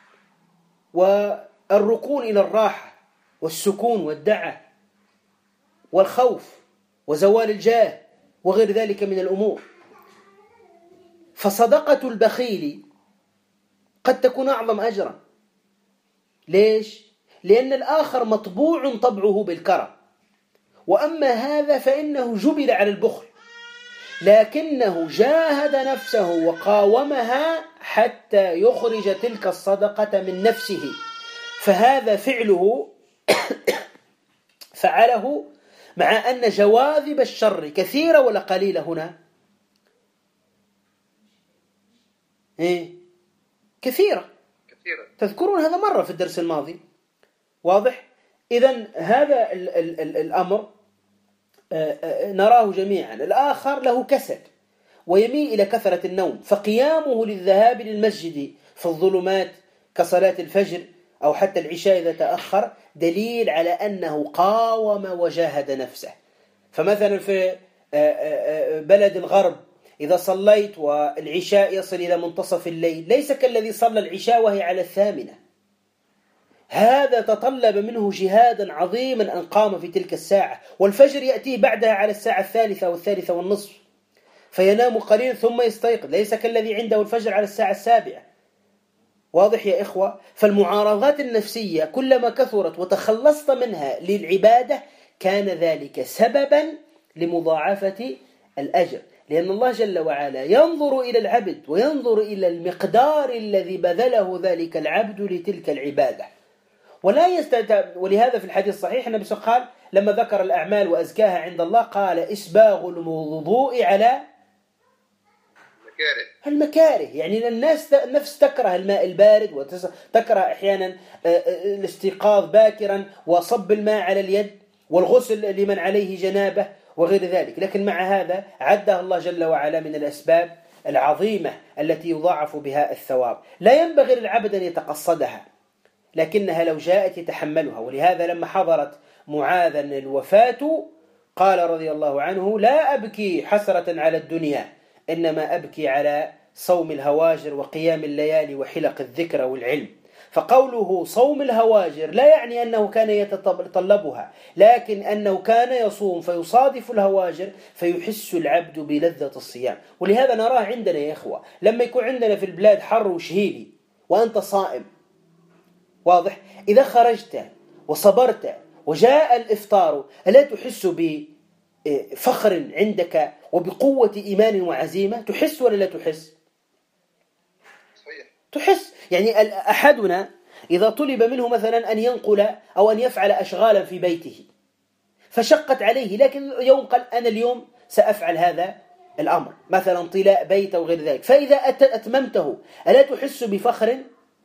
والركون إلى الراحة والسكون والدعة والخوف وزوال الجاه وغير ذلك من الأمور. فصدقة البخيل قد تكون أعظم أجرا. ليش؟ لأن الآخر مطبوع طبعه بالكرم، وأما هذا فإنه جبل على البخل، لكنه جاهد نفسه وقاومها حتى يخرج تلك الصدقة من نفسه، فهذا فعله مع أن جواذب الشر كثيرة ولا قليلة هنا؟ كثيرة. تذكرون هذا مرة في الدرس الماضي، واضح؟ إذن هذا الأمر نراه جميعا. الآخر له كسل ويميل إلى كثرة النوم، فقيامه للذهاب للمسجد في الظلمات كصلاة الفجر أو حتى العشاء إذا تأخر دليل على أنه قاوم وجاهد نفسه. فمثلا في بلد الغرب إذا صليت والعشاء يصل إلى منتصف الليل ليس كالذي صلى العشاء وهي على 8، هذا تطلب منه جهادا عظيما أن قام في تلك الساعة، والفجر يأتيه بعدها على الساعة 3 والثالثة والنصف، فينام قليلا ثم يستيقظ، ليس كالذي عنده الفجر على الساعة 7. واضح يا إخوة؟ فالمعارضات النفسية كلما كثرت وتخلصت منها للعبادة كان ذلك سببا لمضاعفة الأجر، لأن الله جل وعلا ينظر إلى العبد وينظر إلى المقدار الذي بذله ذلك العبد لتلك العبادة ولهذا في الحديث الصحيح النبي صلى الله عليه وسلم قال لما ذكر الأعمال وأزكاها عند الله قال: إسباغ الوضوء على المكاره. يعني النفس تكره الماء البارد وتكره أحيانا الاستيقاظ باكرا وصب الماء على اليد والغسل لمن عليه جنابه وغير ذلك، لكن مع هذا عدها الله جل وعلا من الأسباب العظيمة التي يضاعف بها الثواب. لا ينبغي للعبد أن يتقصدها، لكنها لو جاءت يتحملها. ولهذا لما حضرت معاذا الوفاة قال رضي الله عنه: لا أبكي حسرة على الدنيا، إنما أبكي على صوم الهواجر وقيام الليالي وحلق الذكر والعلم. فقوله صوم الهواجر لا يعني أنه كان يتطلبها، لكن أنه كان يصوم فيصادف الهواجر فيحس العبد بلذة الصيام. ولهذا نراه عندنا يا إخوة لما يكون عندنا في البلاد حر وشهيلي وأنت صائم، واضح؟ إذا خرجت وصبرت وجاء الإفطار ألا تحس بفخر عندك وبقوة إيمان وعزيمة؟ تحس ولا لا تحس؟ تحس. يعني أحدنا إذا طلب منه مثلا أن ينقل أو أن يفعل أشغالا في بيته فشقت عليه، لكن يوم قال أنا اليوم سأفعل هذا الأمر، مثلا طلاء بيت أو غير ذلك، فإذا أتممته ألا تحس بفخر؟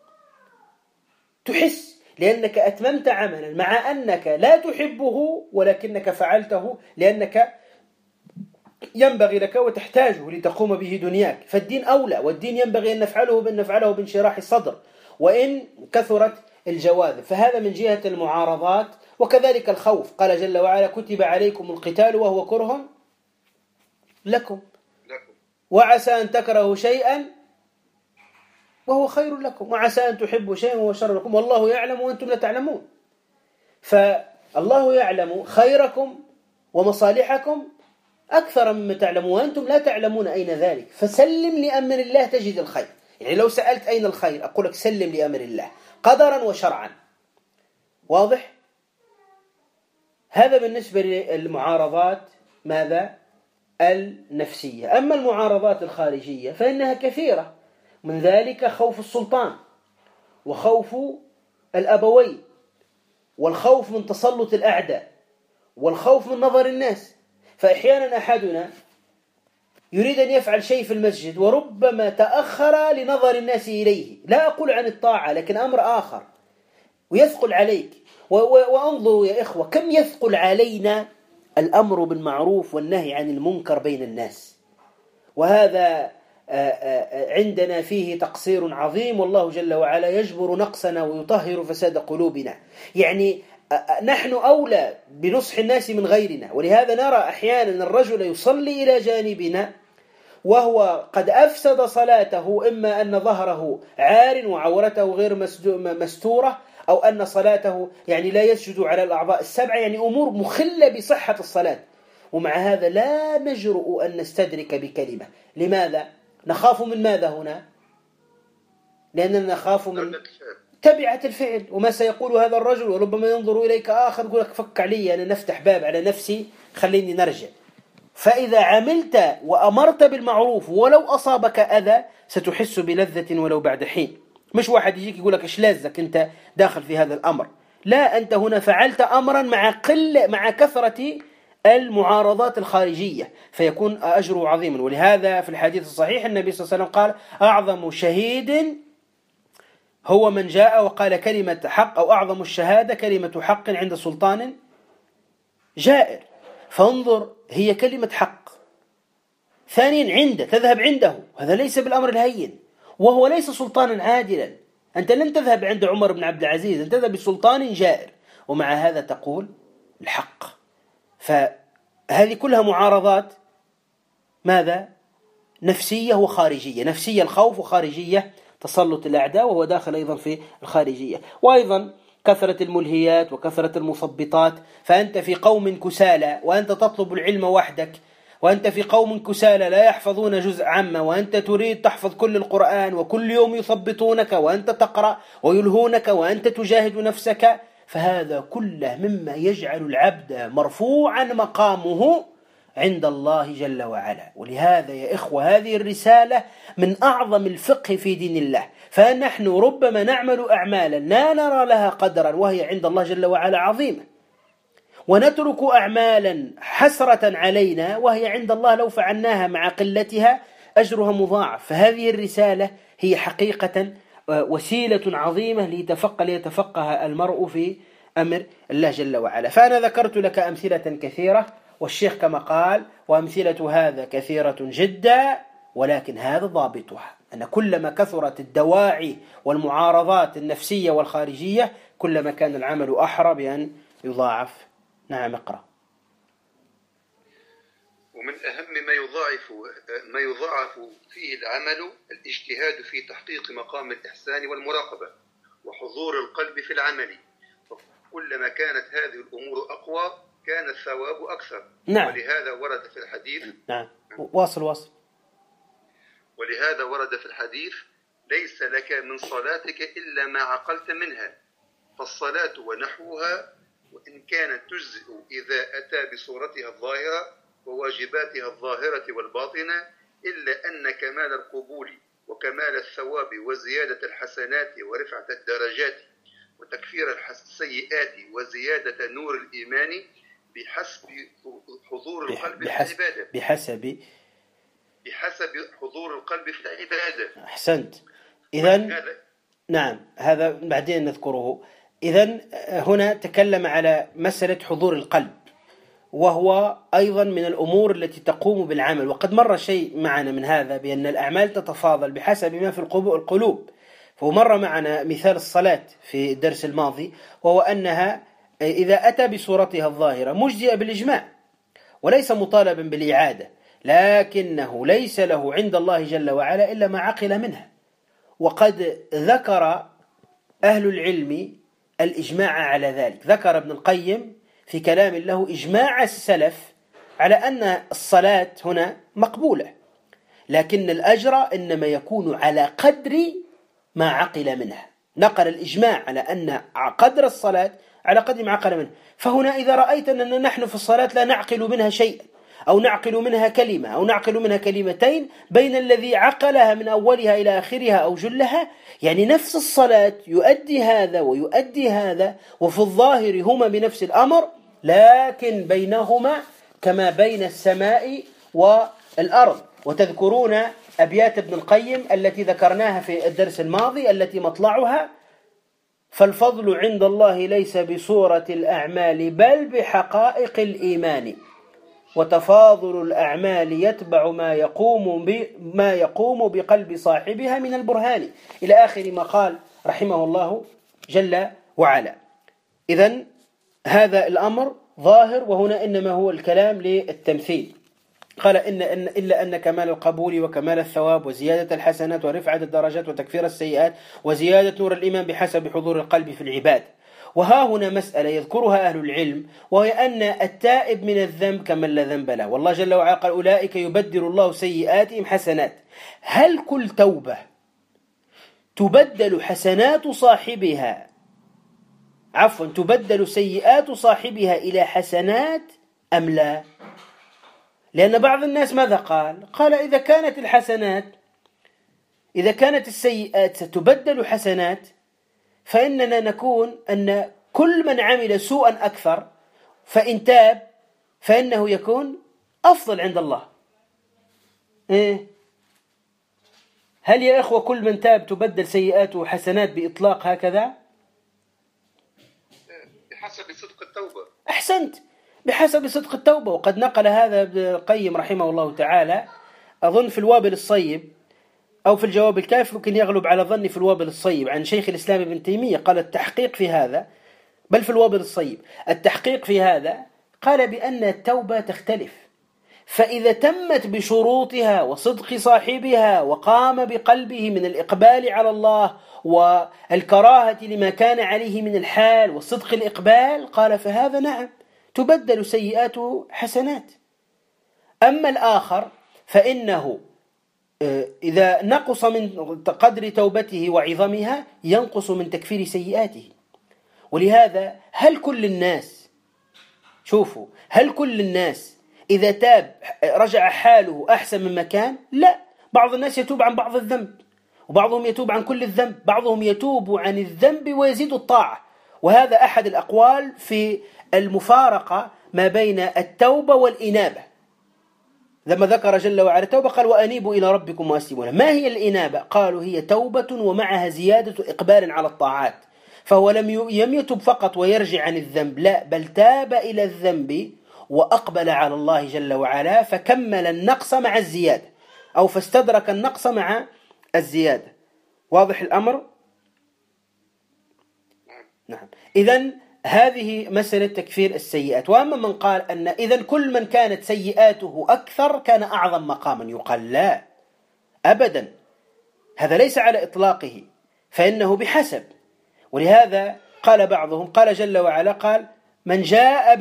تحس، لأنك أتممت عملا مع أنك لا تحبه ولكنك فعلته لأنك ينبغي لك وتحتاجه لتقوم به دنياك. فالدين أولى، والدين ينبغي أن نفعله بانشراح الصدر وإن كثرت الجواذب. فهذا من جهة المعارضات. وكذلك الخوف، قال جل وعلا: كتب عليكم القتال وهو كره لكم وعسى أن تكرهوا شيئا وهو خير لكم وعسى أن تحبوا شيئا وهو شر لكم والله يعلم وأنتم لا تعلمون. فالله يعلم خيركم ومصالحكم أكثر مما تعلمون وأنتم لا تعلمون أين ذلك، فسلم لأمر الله تجد الخير. يعني لو سألت أين الخير أقول لك سلم لأمر الله قدرا وشرعا. واضح؟ هذا بالنسبة للمعارضات ماذا؟ النفسية. أما المعارضات الخارجية فإنها كثيرة، من ذلك خوف السلطان، وخوف الأبوين، والخوف من تسلط الأعداء، والخوف من نظر الناس. فأحيانا أحدنا يريد أن يفعل شيء في المسجد وربما تأخر لنظر الناس إليه، لا أقول عن الطاعة لكن أمر آخر، ويثقل عليك. وانظروا يا إخوة كم يثقل علينا الأمر بالمعروف والنهي عن المنكر بين الناس، وهذا عندنا فيه تقصير عظيم، والله جل وعلا يجبر نقصنا ويطهر فساد قلوبنا. يعني نحن أولى بنصح الناس من غيرنا، ولهذا نرى أحيانا الرجل يصلي إلى جانبنا وهو قد أفسد صلاته، إما أن ظهره عار وعورته غير مستورة، أو أن صلاته يعني لا يسجد على الأعضاء السبعة، يعني أمور مخلة بصحة الصلاة، ومع هذا لا نجرؤ أن نستدرك بكلمة. لماذا؟ نخاف من ماذا هنا؟ لأننا نخاف من تبعة الفعل، وما سيقول هذا الرجل، وربما ينظر إليك آخر يقول لك فك علي، أنا نفتح باب على نفسي خليني نرجع. فإذا عملت وأمرت بالمعروف ولو أصابك أذى ستحس بلذة ولو بعد حين. مش واحد يجيك يقول لك إيش لازك أنت داخل في هذا الأمر، لا، أنت هنا فعلت أمرا مع كثرة المعارضات الخارجية فيكون أجره عظيما. ولهذا في الحديث الصحيح النبي صلى الله عليه وسلم قال: أعظم شهيد هو من جاء وقال كلمة حق، أو أعظم الشهادة كلمة حق عند سلطان جائر. فانظر، هي كلمة حق. ثانيا عنده، تذهب عنده، هذا ليس بالأمر الهين، وهو ليس سلطانا عادلا. أنت لن تذهب عند عمر بن عبد العزيز، أنت تذهب بسلطان جائر، ومع هذا تقول الحق. فهذه كلها معارضات ماذا؟ نفسية وخارجية، نفسية الخوف، وخارجية تسلط الأعداء، وهو داخل أيضا في الخارجية. وأيضا كثرة الملهيات وكثرة المثبطات، فأنت في قوم كسالى وأنت تطلب العلم وحدك، وأنت في قوم كسالى لا يحفظون جزء عامة، وأنت تريد تحفظ كل القرآن، وكل يوم يثبطونك وأنت تقرأ ويلهونك وأنت تجاهد نفسك، فهذا كله مما يجعل العبد مرفوعا مقامه عند الله جل وعلا. ولهذا يا إخوة هذه الرسالة من أعظم الفقه في دين الله. فنحن ربما نعمل أعمالا لا نرى لها قدرا وهي عند الله جل وعلا عظيمة، ونترك أعمالا حسرة علينا وهي عند الله لو فعلناها مع قلتها أجرها مضاعف. فهذه الرسالة هي حقيقة وسيلة عظيمة ليتفقه المرء في أمر الله جل وعلا. فأنا ذكرت لك أمثلة كثيرة، والشيخ كما قال: وأمثلة هذا كثيرة جدا، ولكن هذا ضابطها، أن كلما كثرت الدواعي والمعارضات النفسية والخارجية كلما كان العمل أحرى بأن يضاعف. نعم، اقرأ. ومن أهم ما يضاعف فيه العمل الاجتهاد في تحقيق مقام الإحسان والمراقبة وحضور القلب في العمل، وكلما كانت هذه الأمور أقوى كان الثواب أكثر. نعم. ولهذا ورد في الحديث نعم. واصل. ولهذا ورد في الحديث: ليس لك من صلاتك إلا ما عقلت منها، فالصلاة ونحوها وإن كانت تجزئ إذا أتى بصورتها الظاهرة وواجباتها الظاهرة والباطنة، إلا أن كمال القبول وكمال الثواب وزيادة الحسنات ورفعة الدرجات وتكفير السيئات وزيادة نور الإيمان بحسب حضور القلب في العبادة. بحسب حضور القلب في العبادة. أحسنت. إذن نعم، هذا بعدين نذكره. إذن هنا تكلم على مسألة حضور القلب، وهو أيضا من الأمور التي تقوم بالعمل، وقد مر شيء معنا من هذا بأن الأعمال تتفاضل بحسب ما في القلوب. فمر معنا مثال الصلاة في الدرس الماضي، وهو أنها إذا أتى بصورتها الظاهرة مجزئة بالإجماع وليس مطالبا بالإعادة، لكنه ليس له عند الله جل وعلا إلا ما عقل منها. وقد ذكر أهل العلم الإجماع على ذلك. ذكر ابن القيم في كلام له إجماع السلف على أن الصلاة هنا مقبولة، لكن الأجر إنما يكون على قدر ما عقل منها. نقل الإجماع على أن قدر الصلاة على قدر ما عقل منه. فهنا إذا رأيت أننا نحن في الصلاة لا نعقل منها شيئا، أو نعقل منها كلمة أو نعقل منها كلمتين، بين الذي عقلها من أولها إلى آخرها أو جلها، يعني نفس الصلاة يؤدي هذا ويؤدي هذا، وفي الظاهر هما بنفس الأمر، لكن بينهما كما بين السماء والأرض. وتذكرون أبيات ابن القيم التي ذكرناها في الدرس الماضي التي مطلعها: فالفضل عند الله ليس بصورة الأعمال بل بحقائق الإيمان، وتفاضل الأعمال يتبع ما يقوم بقلب صاحبها من البرهان، إلى آخر ما قال رحمه الله جل وعلا. إذن هذا الأمر ظاهر، وهنا إنما هو الكلام للتمثيل. قال إلا أن كمال القبول وكمال الثواب وزيادة الحسنات ورفعة الدرجات وتكفير السيئات وزيادة نور الإيمان بحسب حضور القلب في العباد. وها هنا مسألة يذكرها أهل العلم، وهي أن التائب من الذنب كمن لا ذنب له، والله جل وعلا قال: أولئك يبدل الله سيئاتهم حسنات. هل كل توبة تبدل حسنات صاحبها تبدل سيئات صاحبها إلى حسنات أم لا؟ لأن بعض الناس ماذا قال إذا كانت السيئات ستبدل حسنات، فإننا نكون أن كل من عمل سوءا أكثر فإن تاب فإنه يكون أفضل عند الله. هل يا إخوة كل من تاب تبدل سيئاته حسنات بإطلاق هكذا؟ بحسب صدق التوبة. أحسنت، بحسب صدق التوبة. وقد نقل هذا ابن القيم رحمه الله تعالى، أظن في الوابل الصيب أو في الجواب الكافي، ممكن يغلب على ظني في الوابل الصيب، عن شيخ الإسلام ابن تيمية، قال التحقيق في هذا، بل في الوابل الصيب التحقيق في هذا، قال بأن التوبة تختلف، فإذا تمت بشروطها وصدق صاحبها وقام بقلبه من الإقبال على الله والكراهة لما كان عليه من الحال وصدق الإقبال، قال فهذا نعم تبدل سيئاته حسنات. أما الآخر فإنه إذا نقص من قدر توبته وعظمها ينقص من تكفير سيئاته. ولهذا هل كل الناس إذا تاب رجع حاله أحسن مما كان؟ لا، بعض الناس يتوب عن بعض الذنب، وبعضهم يتوب عن كل الذنب، بعضهم يتوب عن الذنب ويزيد الطاعة. وهذا أحد الأقوال في المفارقة ما بين التوبة والإنابة. لما ذكر جل وعلا التوبة قال: وأنيبوا إلى ربكم وأسلموا له. ما هي الإنابة؟ قالوا هي توبة ومعها زيادة إقبال على الطاعات. فهو لم يتب فقط ويرجع عن الذنب، لا، بل تاب إلى الذنب وأقبل على الله جل وعلا، فكمل النقص مع الزيادة، أو فاستدرك النقص مع الزيادة. واضح الأمر؟ نعم. إذن هذه مسألة تكفير السيئات. وأما من قال أن إذن كل من كانت سيئاته أكثر كان أعظم مقاما، يقال لا أبدا، هذا ليس على إطلاقه، فإنه بحسب. ولهذا قال بعضهم، قال جل وعلا، قال: من جاء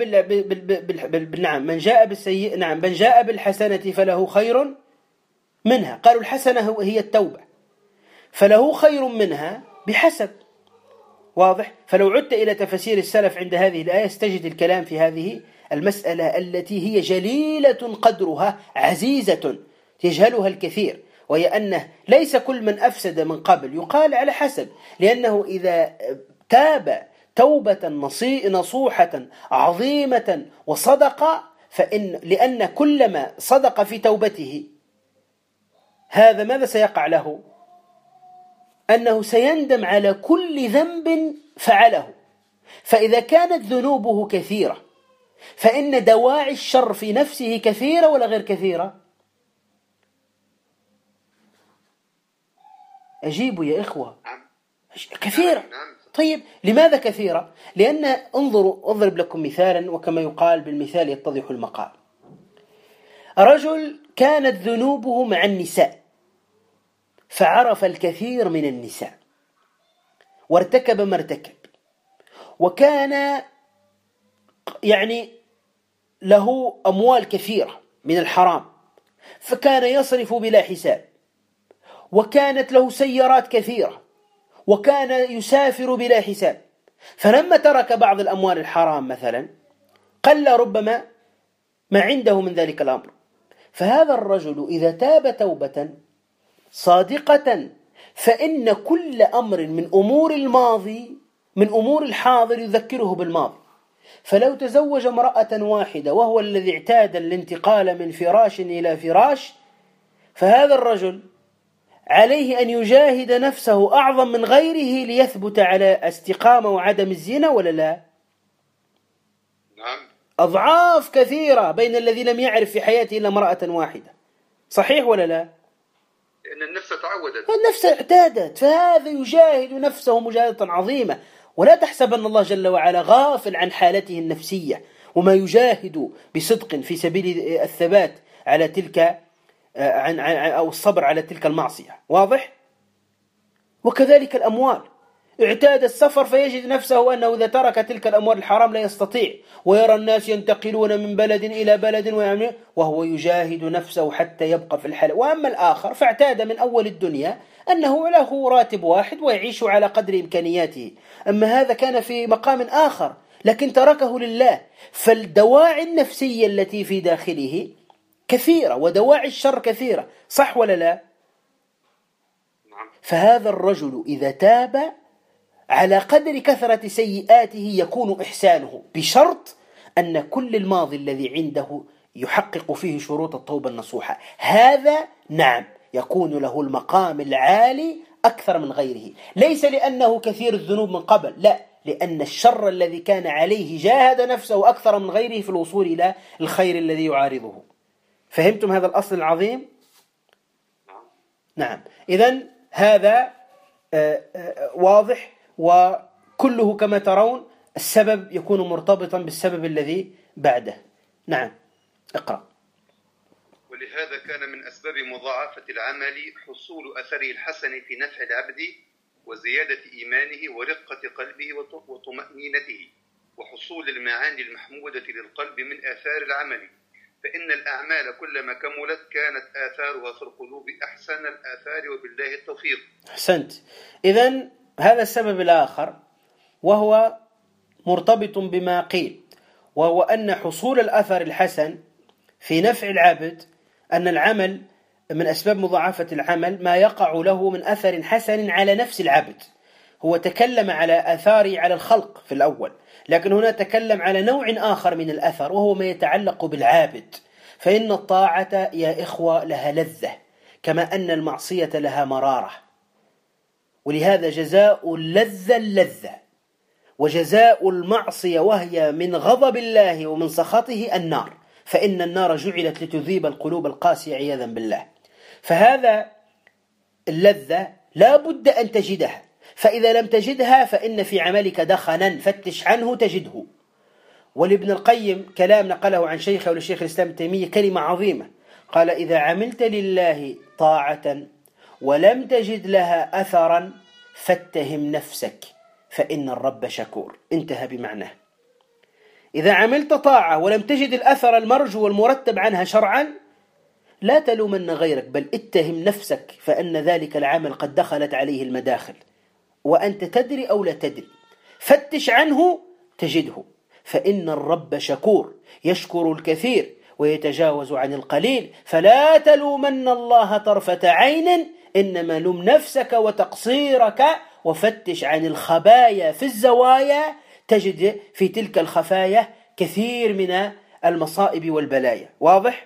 بالحسنة فله خير منها. قالوا الحسنة هي التوبة، فله خير منها بحسب. واضح؟ فلو عدت إلى تفسير السلف عند هذه الآية استجد الكلام في هذه المسألة التي هي جليلة قدرها عزيزة يجهلها الكثير، وهي أنه ليس كل من أفسد من قبل يقال على حسب، لأنه إذا تاب توبة نصوحة عظيمة وصدق، لأن كلما صدق في توبته هذا ماذا سيقع له؟ أنه سيندم على كل ذنب فعله. فإذا كانت ذنوبه كثيرة فإن دواعي الشر في نفسه كثيرة ولا غير كثيرة؟ أجيبوا يا إخوة. كثيرة. طيب لماذا كثيرة؟ لأن انظروا، أضرب لكم مثالا، وكما يقال بالمثال يتضح المقال. رجل كانت ذنوبه مع النساء، فعرف الكثير من النساء وارتكب ما ارتكب، وكان له أموال كثيرة من الحرام، فكان يصرف بلا حساب، وكانت له سيارات كثيرة، وكان يسافر بلا حساب، فلما ترك بعض الأموال الحرام مثلا قل ربما ما عنده من ذلك الأمر. فهذا الرجل إذا تاب توبة صادقة فإن كل أمر من أمور الماضي من أمور الحاضر يذكره بالماضي. فلو تزوج امرأة واحدة وهو الذي اعتاد الانتقال من فراش إلى فراش، فهذا الرجل عليه أن يجاهد نفسه أعظم من غيره ليثبت على استقامة وعدم الزنا، ولا لا؟ نعم. أضعاف كثيرة بين الذي لم يعرف في حياته إلا امرأة واحدة. صحيح ولا لا؟ لأن النفس تعودت، النفس اعتادت، فهذا يجاهد نفسه مجاهدة عظيمة. ولا تحسب أن الله جل وعلا غافل عن حالته النفسية وما يجاهد بصدق في سبيل الثبات على تلك أو الصبر على تلك المعصية. واضح؟ وكذلك الأموال، اعتاد السفر فيجد نفسه أنه إذا ترك تلك الأموال الحرام لا يستطيع، ويرى الناس ينتقلون من بلد إلى بلد وهو يجاهد نفسه حتى يبقى في الحلال. وأما الآخر فاعتاد من أول الدنيا أنه له راتب واحد ويعيش على قدر إمكانياته. أما هذا كان في مقام آخر لكن تركه لله. فالدواعي النفسية التي في داخله كثيرة ودواعي الشر كثيرة، صح ولا لا؟ فهذا الرجل إذا تاب على قدر كثرة سيئاته يكون إحسانه، بشرط أن كل الماضي الذي عنده يحقق فيه شروط التوبة النصوحة. هذا نعم يكون له المقام العالي أكثر من غيره، ليس لأنه كثير الذنوب من قبل، لا، لأن الشر الذي كان عليه جاهد نفسه أكثر من غيره في الوصول إلى الخير الذي يعارضه. فهمتم هذا الأصل العظيم؟ نعم. إذن هذا واضح، وكله كما ترون السبب يكون مرتبطا بالسبب الذي بعده. نعم، اقرأ. ولهذا كان من أسباب مضاعفة العمل حصول أثره الحسن في نفع العبد وزيادة إيمانه ورقة قلبه وطمأنينته، وحصول المعاني المحمودة للقلب من آثار العمل، فإن الأعمال كلما كملت كانت آثارها في القلوب أحسن الآثار، وبالله التوفيق. أحسنت. إذن هذا السبب الآخر وهو مرتبط بما قيل، وهو أن حصول الأثر الحسن في نفع العبد، أن العمل من أسباب مضاعفة العمل ما يقع له من أثر حسن على نفس العبد. هو تكلم على آثاره على الخلق في الأول، لكن هنا تكلم على نوع آخر من الأثر وهو ما يتعلق بالعابد. فإن الطاعة يا إخوة لها لذة كما أن المعصية لها مرارة، ولهذا جزاء اللذة اللذة، وجزاء المعصية وهي من غضب الله ومن سخطه النار، فإن النار جعلت لتذيب القلوب القاسية عياذا بالله. فهذا اللذة لا بد أن تجدها، فإذا لم تجدها فإن في عملك دخنا فتش عنه تجده. ولابن القيم كلام نقله عن شيخه ولشيخ الإسلام ابن تيمية كلمة عظيمة، قال: إذا عملت لله طاعة ولم تجد لها أثرا فاتهم نفسك فإن الرب شكور. انتهى بمعناه. إذا عملت طاعة ولم تجد الأثر المرجو والمرتب عنها شرعا لا تلومن غيرك، بل اتهم نفسك، فإن ذلك العمل قد دخلت عليه المداخل وأنت تدري أو لا تدري. فتش عنه تجده، فإن الرب شكور يشكر الكثير ويتجاوز عن القليل. فلا تلومن الله طرفة عين، إنما لوم نفسك وتقصيرك، وفتش عن الخبايا في الزوايا تجد في تلك الخفايا كثير من المصائب والبلايا. واضح؟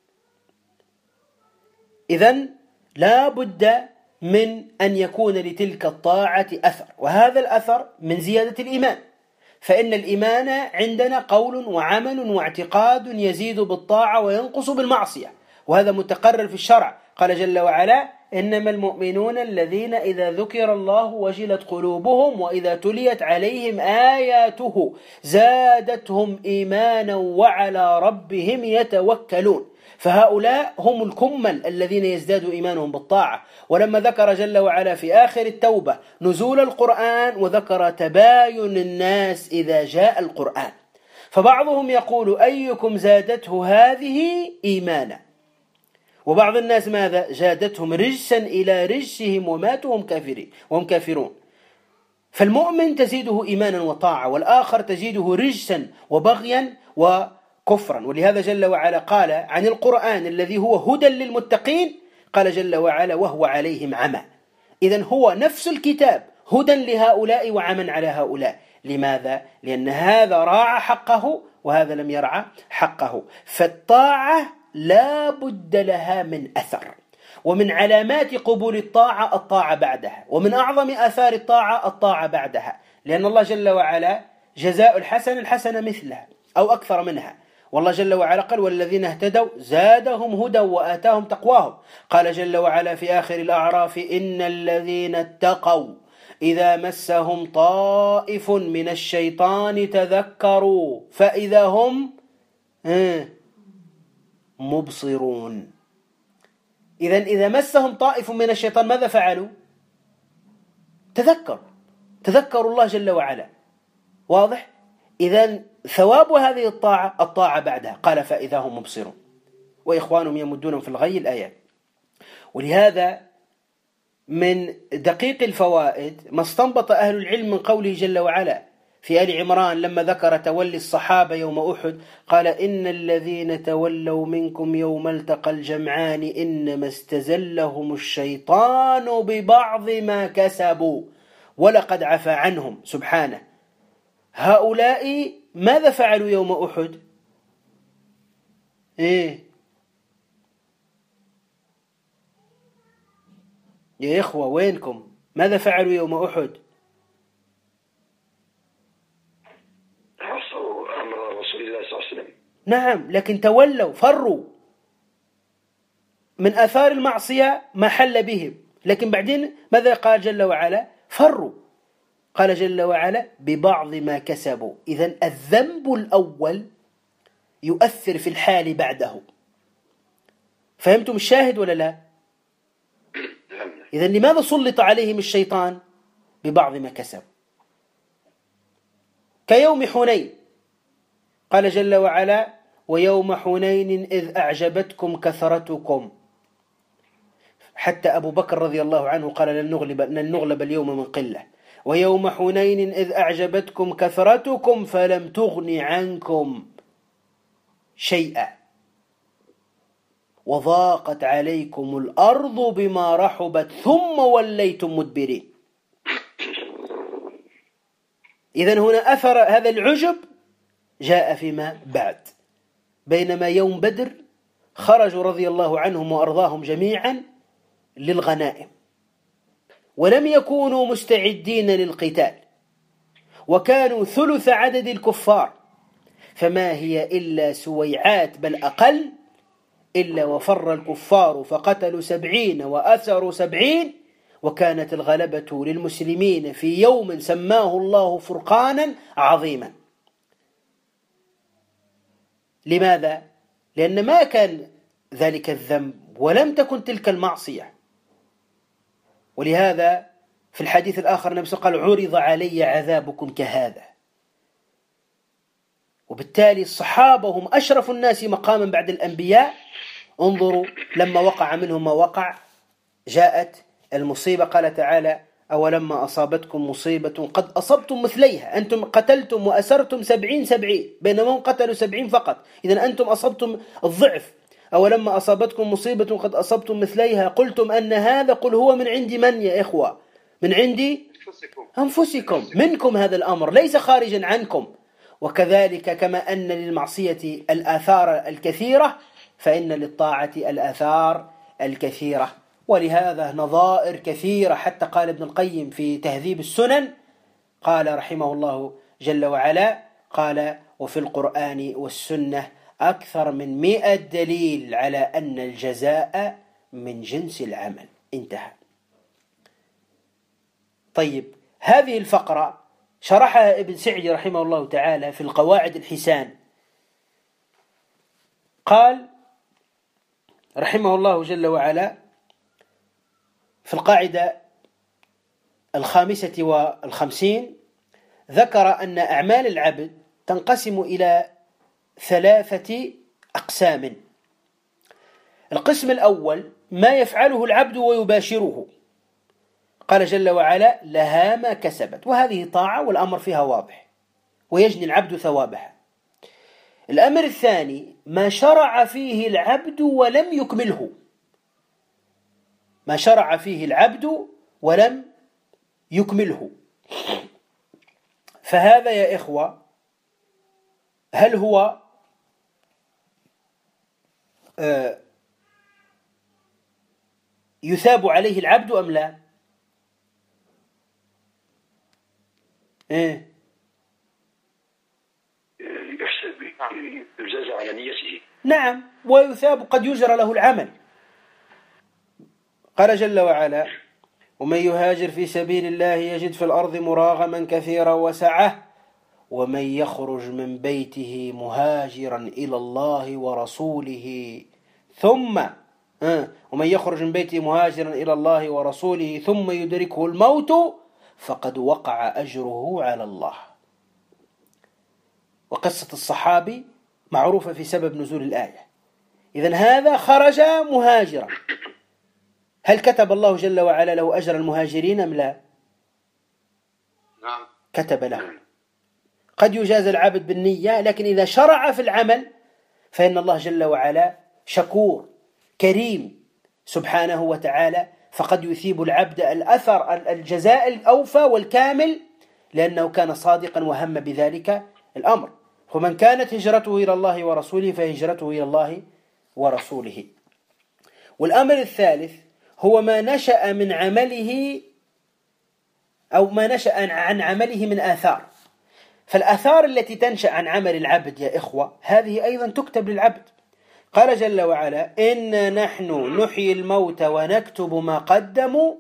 إذن لا بد من أن يكون لتلك الطاعة أثر، وهذا الأثر من زيادة الإيمان، فإن الإيمان عندنا قول وعمل واعتقاد يزيد بالطاعة وينقص بالمعصية، وهذا متقرر في الشرع. قال جل وعلا: إنما المؤمنون الذين إذا ذكر الله وجلت قلوبهم وإذا تليت عليهم آياته زادتهم إيمانا وعلى ربهم يتوكلون. فهؤلاء هم الكمل الذين يزداد إيمانهم بالطاعة. ولما ذكر جل وعلا في آخر التوبة نزول القرآن وذكر تباين الناس إذا جاء القرآن، فبعضهم يقول: أيكم زادته هذه إيمانا، وبعض الناس ماذا؟ زادتهم رجسا إلى رجسهم وماتوا وهم كافرون. فالمؤمن تزيده إيمانا وطاعة، والآخر تزيده رجسا وبغيا وكفرا. ولهذا جل وعلا قال عن القرآن الذي هو هدى للمتقين، قال جل وعلا وهو عليهم عمى. إذن هو نفس الكتاب هدى لهؤلاء وعمى على هؤلاء. لماذا؟ لأن هذا راعى حقه وهذا لم يرعى حقه. فالطاعة لا بد لها من أثر، ومن علامات قبول الطاعة بعدها، ومن أعظم آثار الطاعة بعدها، لأن الله جل وعلا جزاء الحسنة مثلها أو أكثر منها. والله جل وعلا قال والذين اهتدوا زادهم هدى وآتاهم تقواهم. قال جل وعلا في آخر الأعراف إن الذين اتقوا إذا مسهم طائف من الشيطان تذكروا فإذا هم مبصرون. إذا مسهم طائف من الشيطان ماذا فعلوا؟ تذكروا الله جل وعلا. واضح؟ إذن ثواب هذه الطاعة بعدها. قال فإذا هم مبصرون وإخوانهم يمدونهم في الغي الآيات. ولهذا من دقيق الفوائد ما استنبط أهل العلم من قوله جل وعلا في آل عمران لما ذكر تولي الصحابة يوم أحد، قال إن الذين تولوا منكم يوم التقى الجمعان إنما استزلهم الشيطان ببعض ما كسبوا ولقد عفى عنهم سبحانه. هؤلاء ماذا فعلوا يوم أحد؟ يا إخوة وينكم؟ ماذا فعلوا يوم أحد؟ عصوا أمر رسول الله صلى الله عليه وسلم. نعم، لكن تولوا، فروا من آثار المعصية ما حل بهم. لكن بعدين ماذا قال جل وعلا؟ فروا. قال جل وعلا ببعض ما كسبوا. إذن الذنب الأول يؤثر في الحال بعده. فهمتم الشاهد ولا لا؟ إذن لماذا سلط عليهم الشيطان؟ ببعض ما كسبوا. كيوم حنين قال جل وعلا ويوم حنين إذ أعجبتكم كثرتكم، حتى أبو بكر رضي الله عنه قال لن نغلب اليوم من قلة. ويوم حنين إذ أعجبتكم كثرتكم فلم تغن عنكم شيئا وضاقت عليكم الأرض بما رحبت ثم وليتم مدبرين. إذن هنا أثر هذا العجب جاء فيما بعد. بينما يوم بدر خرجوا رضي الله عنهم وأرضاهم جميعا للغنائم ولم يكونوا مستعدين للقتال، وكانوا ثلث عدد الكفار، فما هي إلا سويعات بل أقل، إلا وفر الكفار فقتلوا 70 وأسروا 70، وكانت الغلبة للمسلمين في يوم سماه الله فرقانا عظيما. لماذا؟ لأن ما كان ذلك الذنب ولم تكن تلك المعصية. ولهذا في الحديث الآخر النبي صلى الله عليه وسلم قال عرض علي عذابكم كهذا. وبالتالي الصحابة هم أشرف الناس مقاما بعد الأنبياء. انظروا لما وقع منهم ما وقع جاءت المصيبة، قال تعالى أولما أصابتكم مصيبة قد أصبتم مثليها، أنتم قتلتم وأسرتم 70 بينما هم قتلوا 70 فقط، إذن أنتم أصبتم الضعف. أولما أصابتكم مصيبة قد أصبتم مثليها قلتم أن هذا، قل هو من عند من يا إخوة؟ من عند أنفسكم، منكم هذا الأمر ليس خارجا عنكم. وكذلك كما أن للمعصية الآثار الكثيرة فإن للطاعة الآثار الكثيرة. ولهذا نظائر كثيرة، حتى قال ابن القيم في تهذيب السنن قال رحمه الله جل وعلا قال وفي القرآن والسنة أكثر من 100 دليل على أن الجزاء من جنس العمل. انتهى. طيب هذه الفقرة شرحها ابن سعدي رحمه الله تعالى في القواعد الحسان. قال رحمه الله جل وعلا في القاعدة 55 ذكر أن أعمال العبد تنقسم إلى 3 أقسام. القسم الأول ما يفعله العبد ويباشره، قال جل وعلا لها ما كسبت، وهذه طاعة والأمر فيها واضح ويجني العبد ثوابها. الأمر الثاني ما شرع فيه العبد ولم يكمله، ما شرع فيه العبد ولم يكمله، فهذا يا إخوة هل هو يثاب عليه العبد أم لا؟ يجازى على نيته. نعم، ويثاب قد يجرى له العمل. قال جل وعلا ومن يهاجر في سبيل الله يجد في الأرض مراغما كثيرا وسعة ومن يخرج من بيته مهاجرا إلى الله ورسوله ومن يخرج من بيته مهاجرا إلى الله ورسوله ثم يدركه الموت فقد وقع أجره على الله. وقصة الصحابي معروفة في سبب نزول الآية. إذن هذا خرج مهاجرا، هل كتب الله جل وعلا له أجر المهاجرين أم لا؟ نعم، كتب له. قد يجاز العبد بالنية، لكن إذا شرع في العمل فإن الله جل وعلا شكور كريم سبحانه وتعالى، فقد يثيب العبد الأثر الجزاء الأوفى والكامل لأنه كان صادقا وهم بذلك الأمر. فمن كانت هجرته إلى الله ورسوله فهجرته إلى الله ورسوله. والأمر الثالث هو ما نشأ من عمله أو ما نشأ عن عمله من آثار. فالآثار التي تنشأ عن عمل العبد يا إخوة هذه أيضا تكتب للعبد. قال جل وعلا إنا نحن نحيي الموتى ونكتب ما قدموا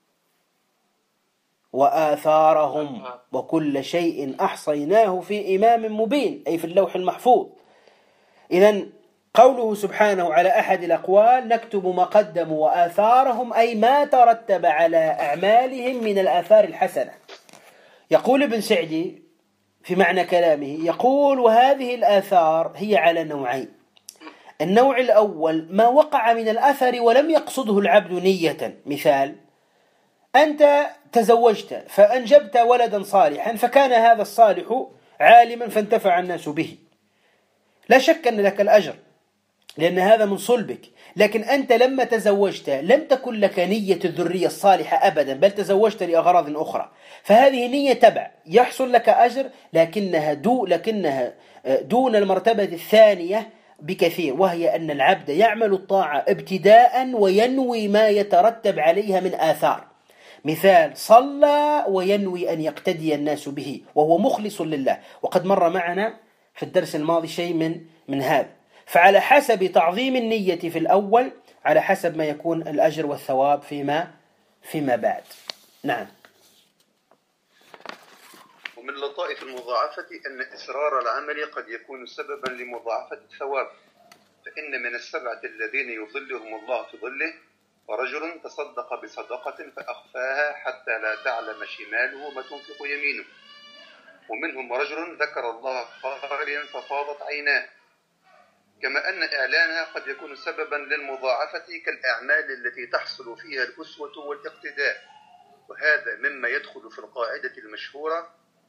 وآثارهم وكل شيء أحصيناه في إمام مبين، أي في اللوح المحفوظ. إذن قوله سبحانه على أحد الأقوال نكتب ما قدموا وآثارهم أي ما ترتب على أعمالهم من الآثار الحسنة. يقول ابن سعدي في معنى كلامه يقول وهذه الآثار هي على نوعين. النوع الأول ما وقع من الأثر ولم يقصده العبد نية، مثال أنت تزوجت فأنجبت ولدا صالحا فكان هذا الصالح عالما فانتفع الناس به، لا شك أن لك الأجر لأن هذا من صلبك، لكن أنت لما تزوجت لم تكن لك نية الذرية الصالحة أبدا، بل تزوجت لأغراض أخرى، فهذه نية تبع يحصل لك أجر لكنها دون المرتبة الثانية بكثير، وهي أن العبد يعمل الطاعة ابتداء وينوي ما يترتب عليها من آثار. مثال صلى وينوي أن يقتدي الناس به وهو مخلص لله، وقد مر معنا في الدرس الماضي شيء من هذا. فعلى حسب تعظيم النية في الأول على حسب ما يكون الأجر والثواب فيما بعد. نعم. ومن لطائف المضاعفة أن إصرار العمل قد يكون سببا لمضاعفة الثواب، فإن من السبعة الذين يظلهم الله في ظله ورجل تصدق بصدقة فأخفاها حتى لا تعلم شماله ما تنفق يمينه، ومنهم رجل ذكر الله خاليا ففاضت عيناه، كما أن إعلانها قد يكون سببا للمضاعفة كالأعمال التي تحصل فيها الأسوة والاقتداء، وهذا مما يدخل في القاعدة المشهورة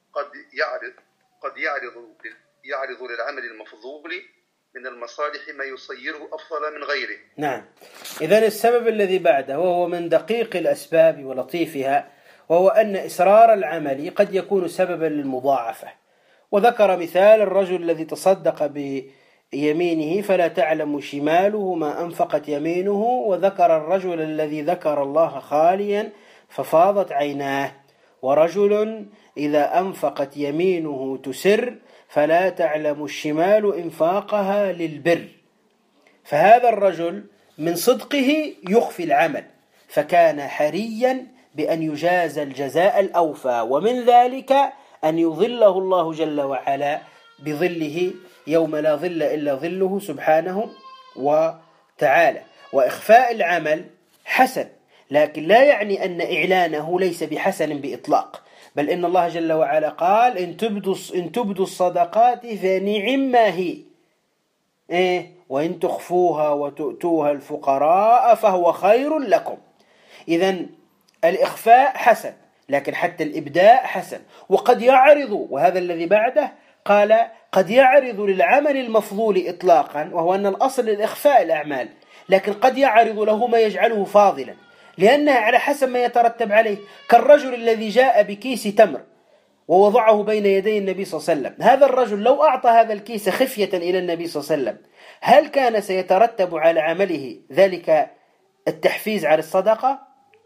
قد يعرض للعمل المفضول من المصالح ما يصيره أفضل من غيره. نعم. إذن السبب الذي بعده وهو من دقيق الأسباب ولطيفها، وهو أن إصرار العمل قد يكون سببا للمضاعفة. وذكر مثال الرجل الذي تصدق بيمينه فلا تعلم شماله ما أنفقت يمينه، وذكر الرجل الذي ذكر الله خاليا ففاضت عيناه، ورجل إذا أنفقت يمينه تسر فلا تعلم الشمال إنفاقها للبر. فهذا الرجل من صدقه يخفي العمل، فكان حريا بأن يجاز الجزاء الأوفى، ومن ذلك أن يظله الله جل وعلا بظله يوم لا ظل إلا ظله سبحانه وتعالى. وإخفاء العمل حسن، لكن لا يعني أن إعلانه ليس بحسن بإطلاق، بل إن الله جل وعلا قال إن تبدوا الصدقات فنعم ما هي وإن تخفوها وتؤتوها الفقراء فهو خير لكم. إذن الإخفاء حسن، لكن حتى الإبداء حسن. وقد يعرض، وهذا الذي بعده قال قد يعرض للعمل المفضول إطلاقا، وهو أن الأصل للإخفاء الأعمال، لكن قد يعرض له ما يجعله فاضلا لأنها على حسب ما يترتب عليه، كالرجل الذي جاء بكيس تمر ووضعه بين يدي النبي صلى الله عليه وسلم. هذا الرجل لو أعطى هذا الكيس خفية إلى النبي صلى الله عليه وسلم، هل كان سيترتب على عمله ذلك التحفيز على الصدقة؟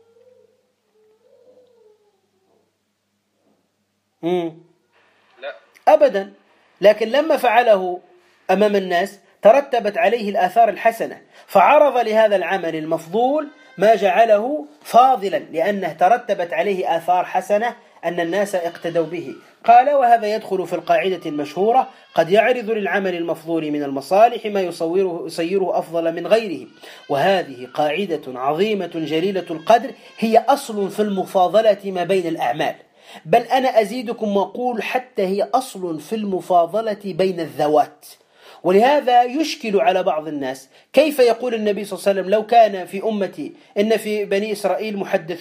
لا أبدا. لكن لما فعله أمام الناس ترتبت عليه الآثار الحسنة، فعرض لهذا العمل المفضول ما جعله فاضلا لأنه ترتبت عليه آثار حسنة أن الناس اقتدوا به. قال وهذا يدخل في القاعدة المشهورة قد يعرض للعمل المفضول من المصالح ما يصيره أفضل من غيره. وهذه قاعدة عظيمة جليلة القدر، هي أصل في المفاضلة ما بين الأعمال، بل أنا أزيدكم وأقول حتى هي أصل في المفاضلة بين الذوات. ولهذا يشكل على بعض الناس كيف يقول النبي صلى الله عليه وسلم لو كان في أمتي إن في بني إسرائيل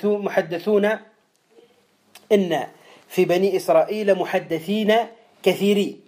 إن في بني إسرائيل محدثين كثيرين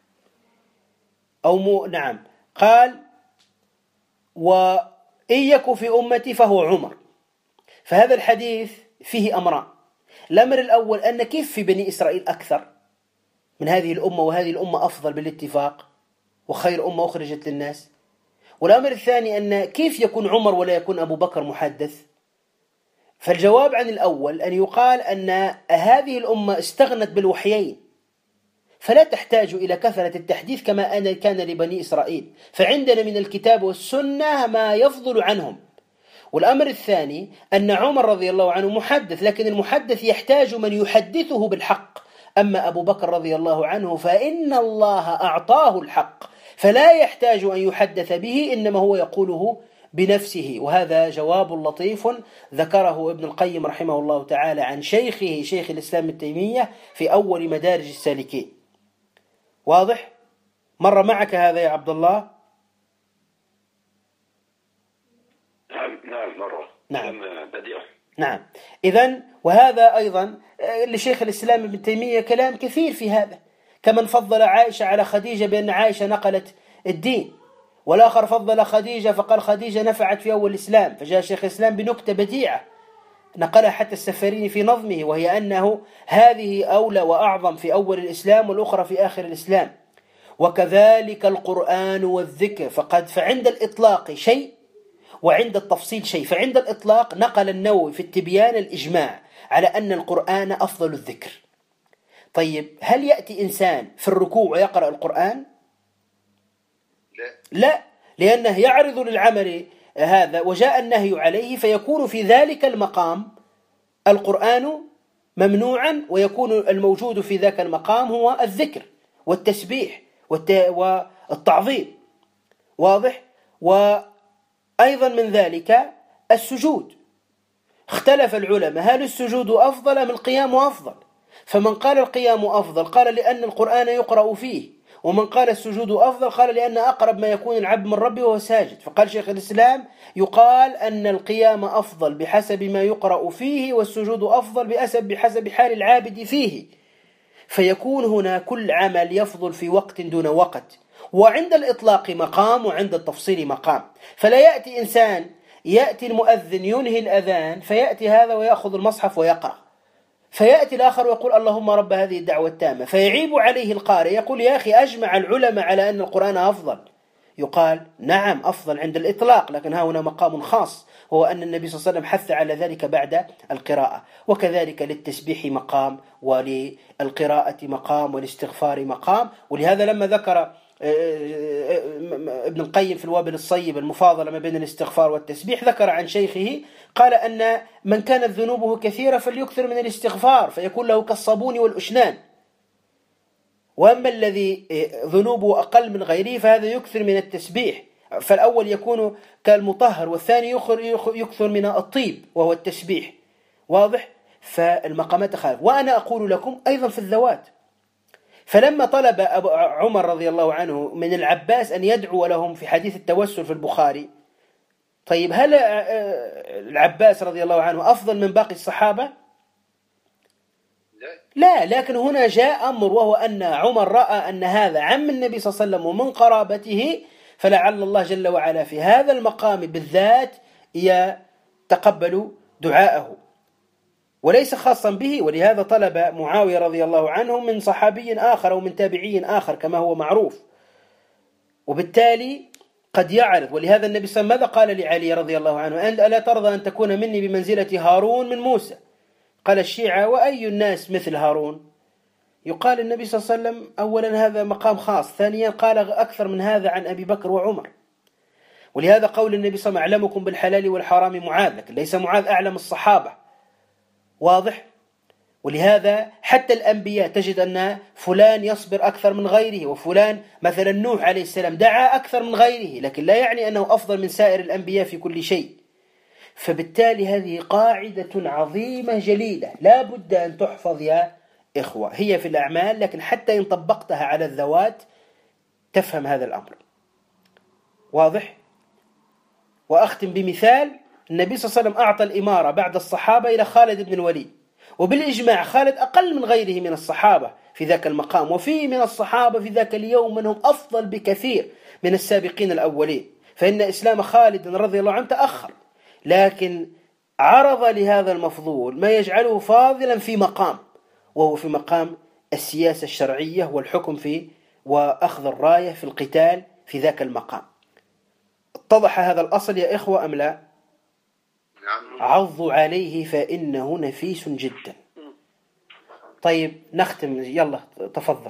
نعم، قال وإن يك في أمتي فهو عمر. فهذا الحديث فيه أمران. الأمر الأول أن كيف في بني إسرائيل أكثر من هذه الأمة، وهذه الأمة أفضل بالاتفاق وخير أمة أخرجت للناس. والأمر الثاني أن كيف يكون عمر ولا يكون أبو بكر محدث. فالجواب عن الأول أن يقال أن هذه الأمة استغنت بالوحيين فلا تحتاج إلى كثرة التحديث كما أن كان لبني إسرائيل، فعندنا من الكتاب والسنة ما يفضل عنهم. والأمر الثاني أن عمر رضي الله عنه محدث، لكن المحدث يحتاج من يحدثه بالحق. أما أبو بكر رضي الله عنه فإن الله أعطاه الحق فلا يحتاج أن يحدث به، إنما هو يقوله بنفسه. وهذا جواب لطيف ذكره ابن القيم رحمه الله تعالى عن شيخه شيخ الإسلام ابن تيمية في أول مدارج السالكين. واضح؟ مر معك هذا يا عبد الله؟ نعم مرة. نعم بديع. نعم. إذن وهذا أيضا لشيخ الإسلام ابن تيمية كلام كثير في هذا، كمن فضل عائشة على خديجة بأن عائشة نقلت الدين، والآخر فضل خديجة فقال خديجة نفعت في أول الإسلام، فجاء شيخ الإسلام بنكتة بديعة نقلها حتى السفاريني في نظمه، وهي أنه هذه أولى وأعظم في أول الإسلام والأخرى في آخر الإسلام. وكذلك القرآن والذكر، فعند الإطلاق شيء وعند التفصيل شيء. فعند الإطلاق نقل النووي في التبيان الإجماع على أن القرآن أفضل الذكر. طيب هل يأتي إنسان في الركوع ويقرأ القرآن؟ لا، لأنه يعرض للعمل هذا وجاء النهي عليه، فيكون في ذلك المقام القرآن ممنوعا، ويكون الموجود في ذاك المقام هو الذكر والتسبيح والتعظيم. واضح؟ وأيضا من ذلك السجود، اختلف العلماء هل السجود أفضل أم القيام أفضل؟ فمن قال القيام أفضل قال لأن القرآن يقرأ فيه، ومن قال السجود أفضل قال لأن أقرب ما يكون العبد من ربه وهو ساجد. فقال شيخ الإسلام يقال أن القيام أفضل بحسب ما يقرأ فيه، والسجود أفضل بحسب حال العابد فيه، فيكون هنا كل عمل يفضل في وقت دون وقت، وعند الإطلاق مقام وعند التفصيل مقام. فلا يأتي إنسان يأتي المؤذن ينهي الأذان فيأتي هذا ويأخذ المصحف ويقرأ، فيأتي الآخر ويقول اللهم رب هذه الدعوة التامة، فيعيب عليه القارئ يقول يا أخي أجمع العلماء على أن القرآن أفضل. يقال نعم أفضل عند الإطلاق، لكن ها هنا مقام خاص، هو أن النبي صلى الله عليه وسلم حث على ذلك بعد القراءة. وكذلك للتسبيح مقام، وللقراءة مقام، والاستغفار مقام. ولهذا لما ذكر ابن القيم في الوابل الصيب المفاضلة ما بين الاستغفار والتسبيح، ذكر عن شيخه قال أن من كانت ذنوبه كثيرة فليكثر من الاستغفار فيكون له كالصابون والأشنان، وأما الذي ذنوبه أقل من غيره فهذا يكثر من التسبيح. فالأول يكون كالمطهر، والثاني يكثر من الطيب وهو التسبيح. واضح؟ فالمقامات تخالف. وأنا أقول لكم أيضا في الذوات، فلما طلب عمر رضي الله عنه من العباس أن يدعو لهم في حديث التوسل في البخاري، طيب هل العباس رضي الله عنه أفضل من باقي الصحابة؟ لا، لكن هنا جاء أمر، وهو أن عمر رأى أن هذا عم النبي صلى الله عليه وسلم ومن قرابته، فلعل الله جل وعلا في هذا المقام بالذات يتقبل دعاءه وليس خاصا به. ولهذا طلب معاوية رضي الله عنه من صحابي آخر أو من تابعي آخر كما هو معروف، وبالتالي قد يعرض. ولهذا النبي صلى الله عليه وسلم ماذا قال لعلي رضي الله عنه؟ ألا ترضى أن تكون مني بمنزلة هارون من موسى؟ قال الشيعة: وأي الناس مثل هارون؟ يقال النبي صلى الله عليه وسلم أولا هذا مقام خاص، ثانيا قال أكثر من هذا عن أبي بكر وعمر. ولهذا قول النبي صلى الله عليه وسلم: أعلمكم بالحلال والحرام معاذ، لكن ليس معاذ أعلم الصحابة، واضح؟ ولهذا حتى الأنبياء تجد أن فلان يصبر أكثر من غيره، وفلان مثلا نوح عليه السلام دعا أكثر من غيره، لكن لا يعني أنه أفضل من سائر الأنبياء في كل شيء. فبالتالي هذه قاعدة عظيمة جليلة لا بد أن تحفظ يا إخوة، هي في الأعمال، لكن حتى إن طبقتها على الذوات تفهم هذا الأمر، واضح؟ وأختم بمثال: النبي صلى الله عليه وسلم أعطى الإمارة بعد الصحابة إلى خالد بن الوليد، وبالإجماع خالد أقل من غيره من الصحابة في ذاك المقام، وفي من الصحابة في ذاك اليوم منهم أفضل بكثير من السابقين الأولين، فإن إسلام خالد رضي الله عنه تأخر، لكن عرض لهذا المفضول ما يجعله فاضلا في مقام، وهو في مقام السياسة الشرعية والحكم في وأخذ الراية في القتال في ذاك المقام. اتضح هذا الأصل يا إخوة أم لا؟ عضوا عليه فإنه نفيس جدا. طيب نختم، يلا تفضل.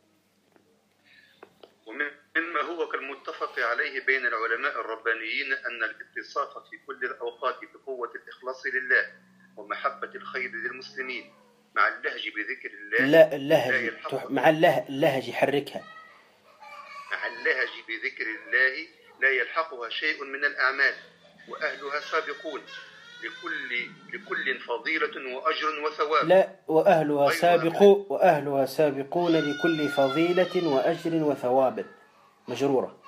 ومما هو كالمتفق عليه بين العلماء الربانيين أن الاتصاف في كل الأوقات بقوة الإخلاص لله ومحبة الخير للمسلمين مع اللهج بذكر الله. لا اللهج مع اللهج حركها. مع اللهج بذكر الله لا يلحقها شيء من الأعمال، وأهلها سابقون لكل فضيلة وأجر وثواب. لا، وأهلها سابقون لكل فضيلة وأجر وثواب، مجرورة.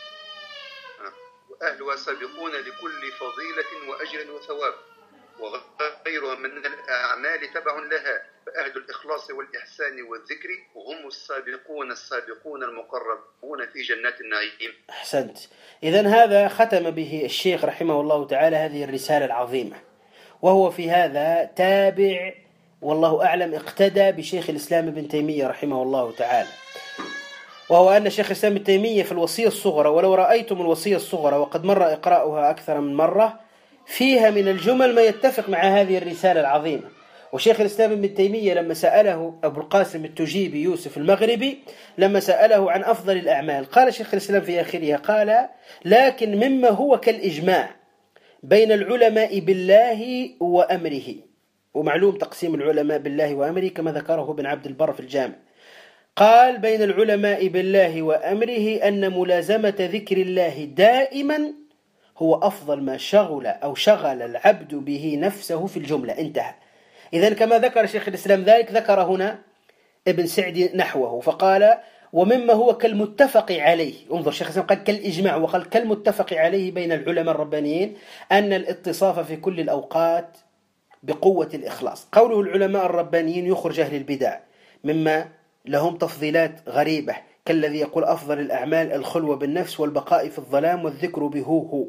وأهلها سابقون لكل فضيلة وأجر وثواب، وغيرها من الأعمال تبع لها، فأهل الإخلاص والإحسان والذكر هم السابقون المقربون في جنات النعيم. أحسنت. إذن هذا ختم به الشيخ رحمه الله تعالى هذه الرسالة العظيمة، وهو في هذا تابع والله أعلم اقتدى بشيخ الإسلام ابن تيمية رحمه الله تعالى، وهو أن شيخ الإسلام ابن تيمية في الوصية الصغرى، ولو رأيتم الوصية الصغرى وقد مر إقراؤها أكثر من مرة، فيها من الجمل ما يتفق مع هذه الرسالة العظيمة. وشيخ الإسلام ابن تيمية لما سأله أبو القاسم التجيبي يوسف المغربي لما سأله عن أفضل الأعمال، قال شيخ الإسلام في آخرها قال: لكن مما هو كالإجماع بين العلماء بالله وأمره. ومعلوم تقسيم العلماء بالله وأمره كما ذكره ابن عبد البر في الجامع. قال: بين العلماء بالله وأمره أن ملازمة ذكر الله دائما هو أفضل ما شغل العبد به نفسه في الجملة. انتهى. إذن كما ذكر شيخ الإسلام ذلك ذكر هنا ابن سعدي نحوه، فقال: ومما هو كالمتفق عليه. انظر شيخ الإسلام قال كالإجماع، وقال كالمتفق عليه بين العلماء الربانيين أن الاتصاف في كل الأوقات بقوة الإخلاص. قوله العلماء الربانيين يخرج أهل البدع مما لهم تفضيلات غريبة، كالذي يقول أفضل الأعمال الخلوة بالنفس والبقاء في الظلام والذكر بهو.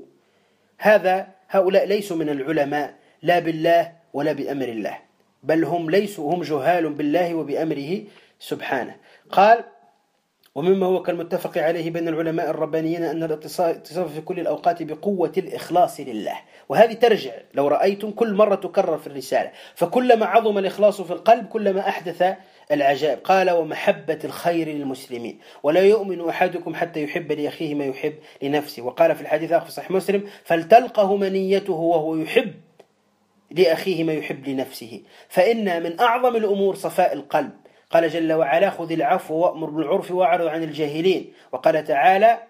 هؤلاء ليسوا من العلماء لا بالله ولا بأمر الله، بل هم جهال بالله وبأمره سبحانه. قال: ومما هو كالمتفق عليه بين العلماء الربانيين أن الاتصاف في كل الأوقات بقوة الإخلاص لله. وهذه ترجع لو رأيتم كل مرة تكرر في الرسالة، فكلما عظم الإخلاص في القلب كلما أحدث العجائب. قال: ومحبة الخير للمسلمين، ولا يؤمن أحدكم حتى يحب لأخيه ما يحب لنفسه. وقال في الحديث في صحيح مسلم: فلتلقه منيته وهو يحب لأخيه ما يحب لنفسه، فإن من أعظم الأمور صفاء القلب. قال جل وعلا: خذ العفو وأمر بالعرف وأعرض عن الجاهلين. وقال تعالى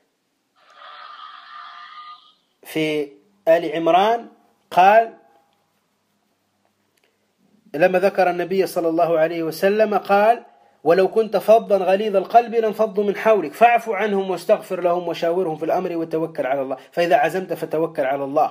في آل عمران قال لما ذكر النبي صلى الله عليه وسلم قال: ولو كنت فظا غليظ القلب لانفضوا من حولك فاعف عنهم واستغفر لهم وشاورهم في الأمر وتوكل على الله. فإذا عزمت فتوكل على الله.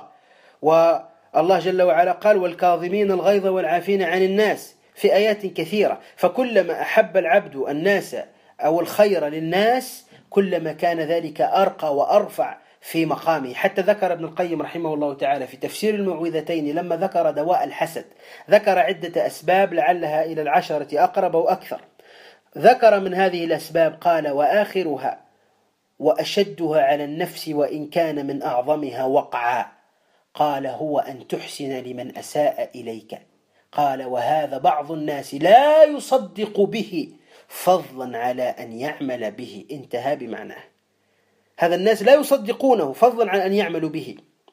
والله جل وعلا قال والكاظمين الغيظ والعافين عن الناس في آيات كثيرة. فكلما أحب العبد الناس أو الخير للناس كلما كان ذلك أرقى وأرفع في مقامه. حتى ذكر ابن القيم رحمه الله تعالى في تفسير المعوذتين لما ذكر دواء الحسد ذكر عدة أسباب لعلها إلى 10 أقرب أو أكثر. ذكر من هذه الأسباب قال وآخرها وأشدها على النفس وإن كان من أعظمها وقعا قال هو أن تحسن لمن أساء إليك. قال وهذا بعض الناس لا يصدق به فضلا على أن يعمل به. انتهى بمعناه. هذا الناس لا يصدقونه فضلا عن أن يعملوا به.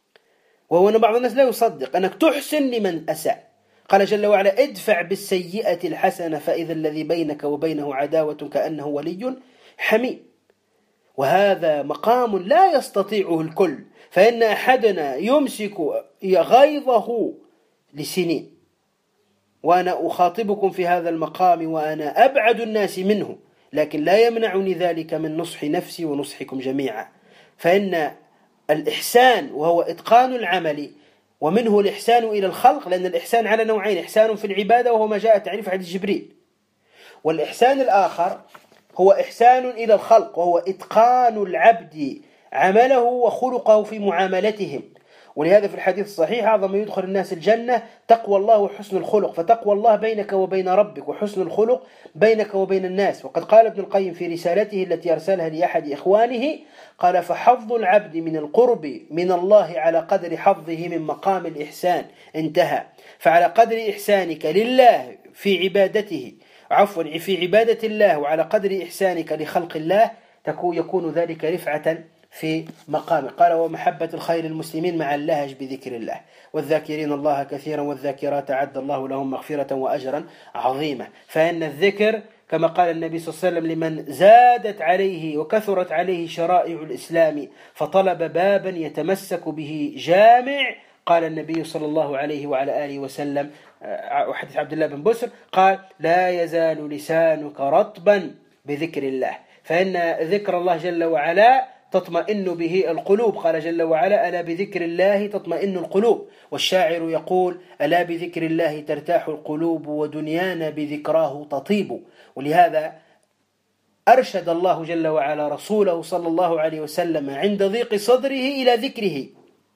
وهو أن بعض الناس لا يصدق أنك تحسن لمن أساء. قال جل وعلا ادفع بالسيئة الحسنة فإذا الذي بينك وبينه عداوة كأنه ولي حميم. وهذا مقام لا يستطيعه الكل. فإن أحدنا يمسك غيظه لسنين. وأنا أخاطبكم في هذا المقام وأنا أبعد الناس منه لكن لا يمنعني ذلك من نصح نفسي ونصحكم جميعا. فإن الإحسان وهو إتقان العمل ومنه الإحسان إلى الخلق لأن الإحسان على نوعين إحسان في العبادة وهو ما جاء تعريف حديث جبريل والإحسان الآخر هو إحسان إلى الخلق وهو إتقان العبد عمله وخلقه في معاملتهم. ولهذا في الحديث الصحيح أعظم ما يدخل الناس الجنة تقوى الله وحسن الخلق. فتقوى الله بينك وبين ربك وحسن الخلق بينك وبين الناس. وقد قال ابن القيم في رسالته التي أرسلها لأحد إخوانه قال فحظ العبد من القرب من الله على قدر حظه من مقام الإحسان. انتهى. فعلى قدر إحسانك لله في عبادته في عبادة الله وعلى قدر إحسانك لخلق الله يكون ذلك رفعة في مقامه. قال ومحبة الخير المسلمين مع اللهج بذكر الله والذاكرين الله كثيرا والذاكرات أعد الله لهم مغفرة وأجرا عظيما. فإن الذكر كما قال النبي صلى الله عليه وسلم لمن زادت عليه وكثرت عليه شرائع الإسلام فطلب بابا يتمسك به جامع قال النبي صلى الله عليه وعلى آله وسلم وحديث عبد الله بن بسر قال لا يزال لسانك رطبا بذكر الله. فإن ذكر الله جل وعلا تطمئن به القلوب. قال جل وعلا ألا بذكر الله تطمئن القلوب. والشاعر يقول ألا بذكر الله ترتاح القلوب ودنيانا بذكراه تطيب. ولهذا أرشد الله جل وعلا رسوله صلى الله عليه وسلم عند ضيق صدره إلى ذكره.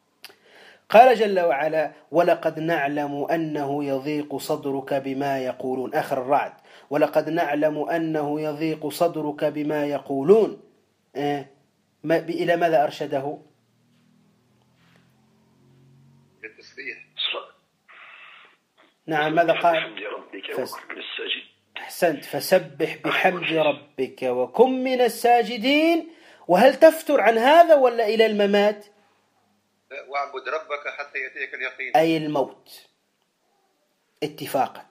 قال جل وعلا ولقد نعلم أنه يضيق صدرك بما يقولون. آخر الرعد ولقد نعلم أنه يضيق صدرك بما يقولون. إلى ماذا أرشده؟ للتسبيح. نعم ماذا قال؟ أحسنت فسبح بحمد ربك وكن من الساجدين. وهل تفتر عن هذا ولا إلى الممات؟ واعبد ربك حتى يأتيك اليقين أي الموت اتفاقا.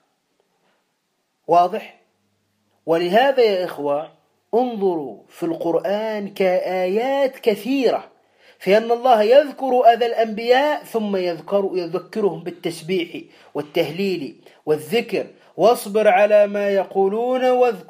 واضح؟ ولهذا يا إخوة انظروا في القرآن كآيات كثيرة في أن الله يذكر أذى الأنبياء ثم يذكرهم بالتسبيح والتهليل والذكر. واصبر على ما يقولون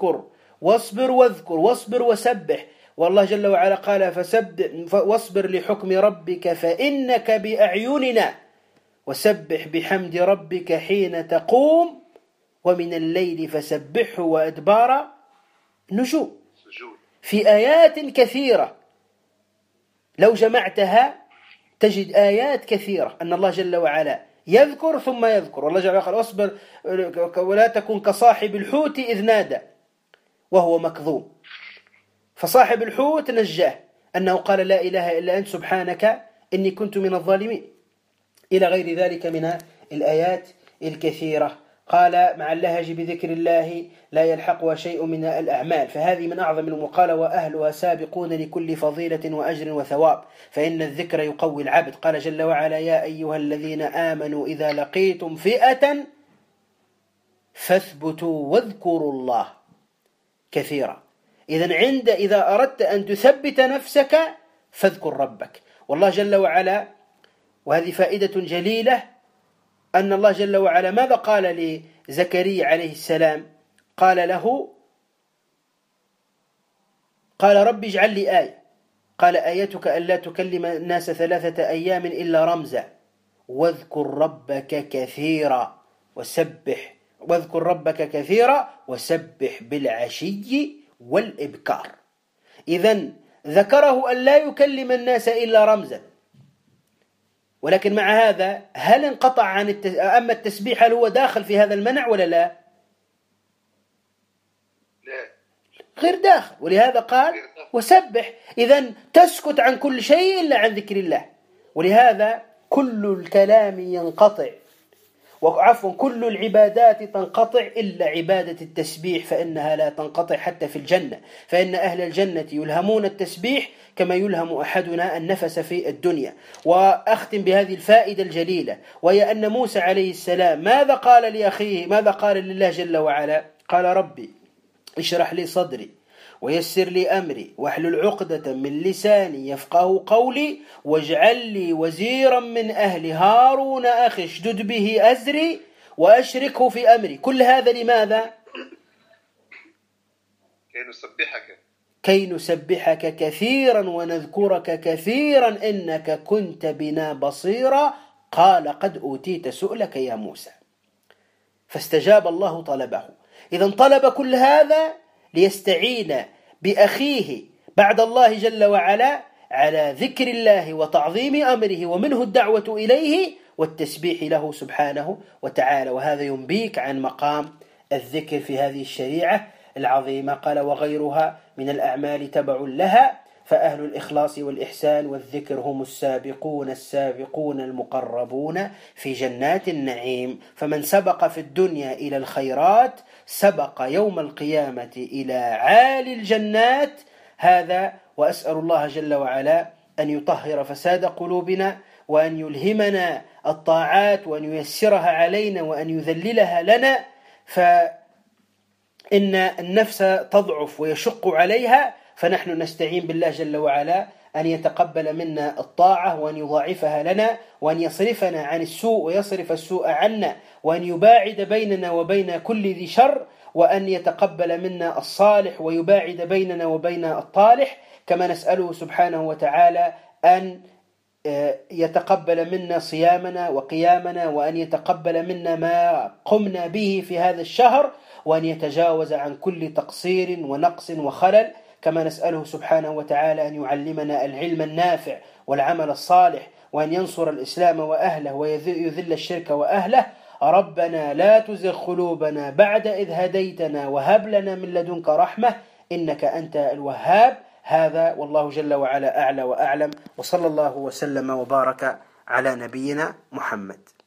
واصبر وسبح. والله جل وعلا قال واصبر لحكم ربك فإنك بأعيننا وسبح بحمد ربك حين تقوم ومن الليل فسبحه وأدبار نجوم. في آيات كثيرة لو جمعتها تجد آيات كثيرة أن الله جل وعلا يذكر ثم يذكر. والله جل وعلا قال اصبر ولا تكن كصاحب الحوت إذ نادى وهو مكظوم. فصاحب الحوت نجاه أنه قال لا إله إلا أنت سبحانك إني كنت من الظالمين إلى غير ذلك من الآيات الكثيرة. قال مع اللهج بذكر الله لا يلحقها شيء من الأعمال. فهذه من أعظم المقالة وأهلها سابقون لكل فضيلة وأجر وثواب. فإن الذكر يقوي العبد. قال جل وعلا يا أيها الذين آمنوا إذا لقيتم فئة فاثبتوا واذكروا الله كثيرا. إذا أردت أن تثبت نفسك فاذكر ربك. والله جل وعلا وهذه فائدة جليلة أن الله جل وعلا ماذا قال لزكريا عليه السلام؟ قال له قال رب اجعل لي آية. قال آيتك ألا تكلم الناس 3 أيام إلا رمزا واذكر ربك كثيرا وسبح بالعشي والإبكار. إذن ذكره أن لا يكلم الناس إلا رمزا، ولكن مع هذا هل انقطع عن أما التسبيح هل هو داخل في هذا المنع ولا لا؟ غير داخل، ولهذا قال وسبح. إذن تسكت عن كل شيء إلا عن ذكر الله، ولهذا كل الكلام ينقطع، وعفوا كل العبادات تنقطع إلا عبادة التسبيح، فإنها لا تنقطع حتى في الجنة، فإن أهل الجنة يلهمون التسبيح كما يلهم أحدنا النفس في الدنيا. وأختم بهذه الفائدة الجليلة، وهي أن موسى عليه السلام ماذا قال لأخيه؟ ماذا قال لله جل وعلا؟ قال ربي اشرح لي صدري ويسر لي أمري واحلل عقدة من لساني يفقه قولي واجعل لي وزيرا من أهلي هارون أخي اشدد به أزري وأشركه في أمري. كل هذا لماذا؟ كي نسبحك كثيرا ونذكرك كثيرا إنك كنت بنا بصيرا. قال قد أوتيت سؤلك يا موسى. فاستجاب الله طلبه. إذن طلب كل هذا ليستعين بأخيه بعد الله جل وعلا على ذكر الله وتعظيم أمره، ومنه الدعوة إليه والتسبيح له سبحانه وتعالى. وهذا ينبيك عن مقام الذكر في هذه الشريعة العظيمة. قال وغيرها من الأعمال تبع لها، فأهل الإخلاص والإحسان والذكر هم السابقون المقربون في جنات النعيم. فمن سبق في الدنيا إلى الخيرات سبق يوم القيامة إلى عالي الجنات. هذا وأسأل الله جل وعلا أن يطهر فساد قلوبنا، وأن يلهمنا الطاعات، وأن ييسرها علينا، وأن يذللها لنا، فإن النفس تضعف ويشق عليها، فنحن نستعين بالله جل وعلا أن يتقبل منا الطاعة، وأن يضاعفها لنا، وأن يصرفنا عن السوء ويصرف السوء عنا، وأن يباعد بيننا وبين كل ذي شر، وأن يتقبل منا الصالح ويباعد بيننا وبين الطالح. كما نسأله سبحانه وتعالى أن يتقبل منا صيامنا وقيامنا، وأن يتقبل منا ما قمنا به في هذا الشهر، وأن يتجاوز عن كل تقصير ونقص وخلل. كما نسأله سبحانه وتعالى أن يعلمنا العلم النافع والعمل الصالح، وأن ينصر الإسلام وأهله ويذل الشرك وأهله. ربنا لا تزغ قلوبنا بعد إذ هديتنا وهب لنا من لدنك رحمة إنك أنت الوهاب. هذا والله جل وعلا أعلى وأعلم، وصلى الله وسلم وبارك على نبينا محمد.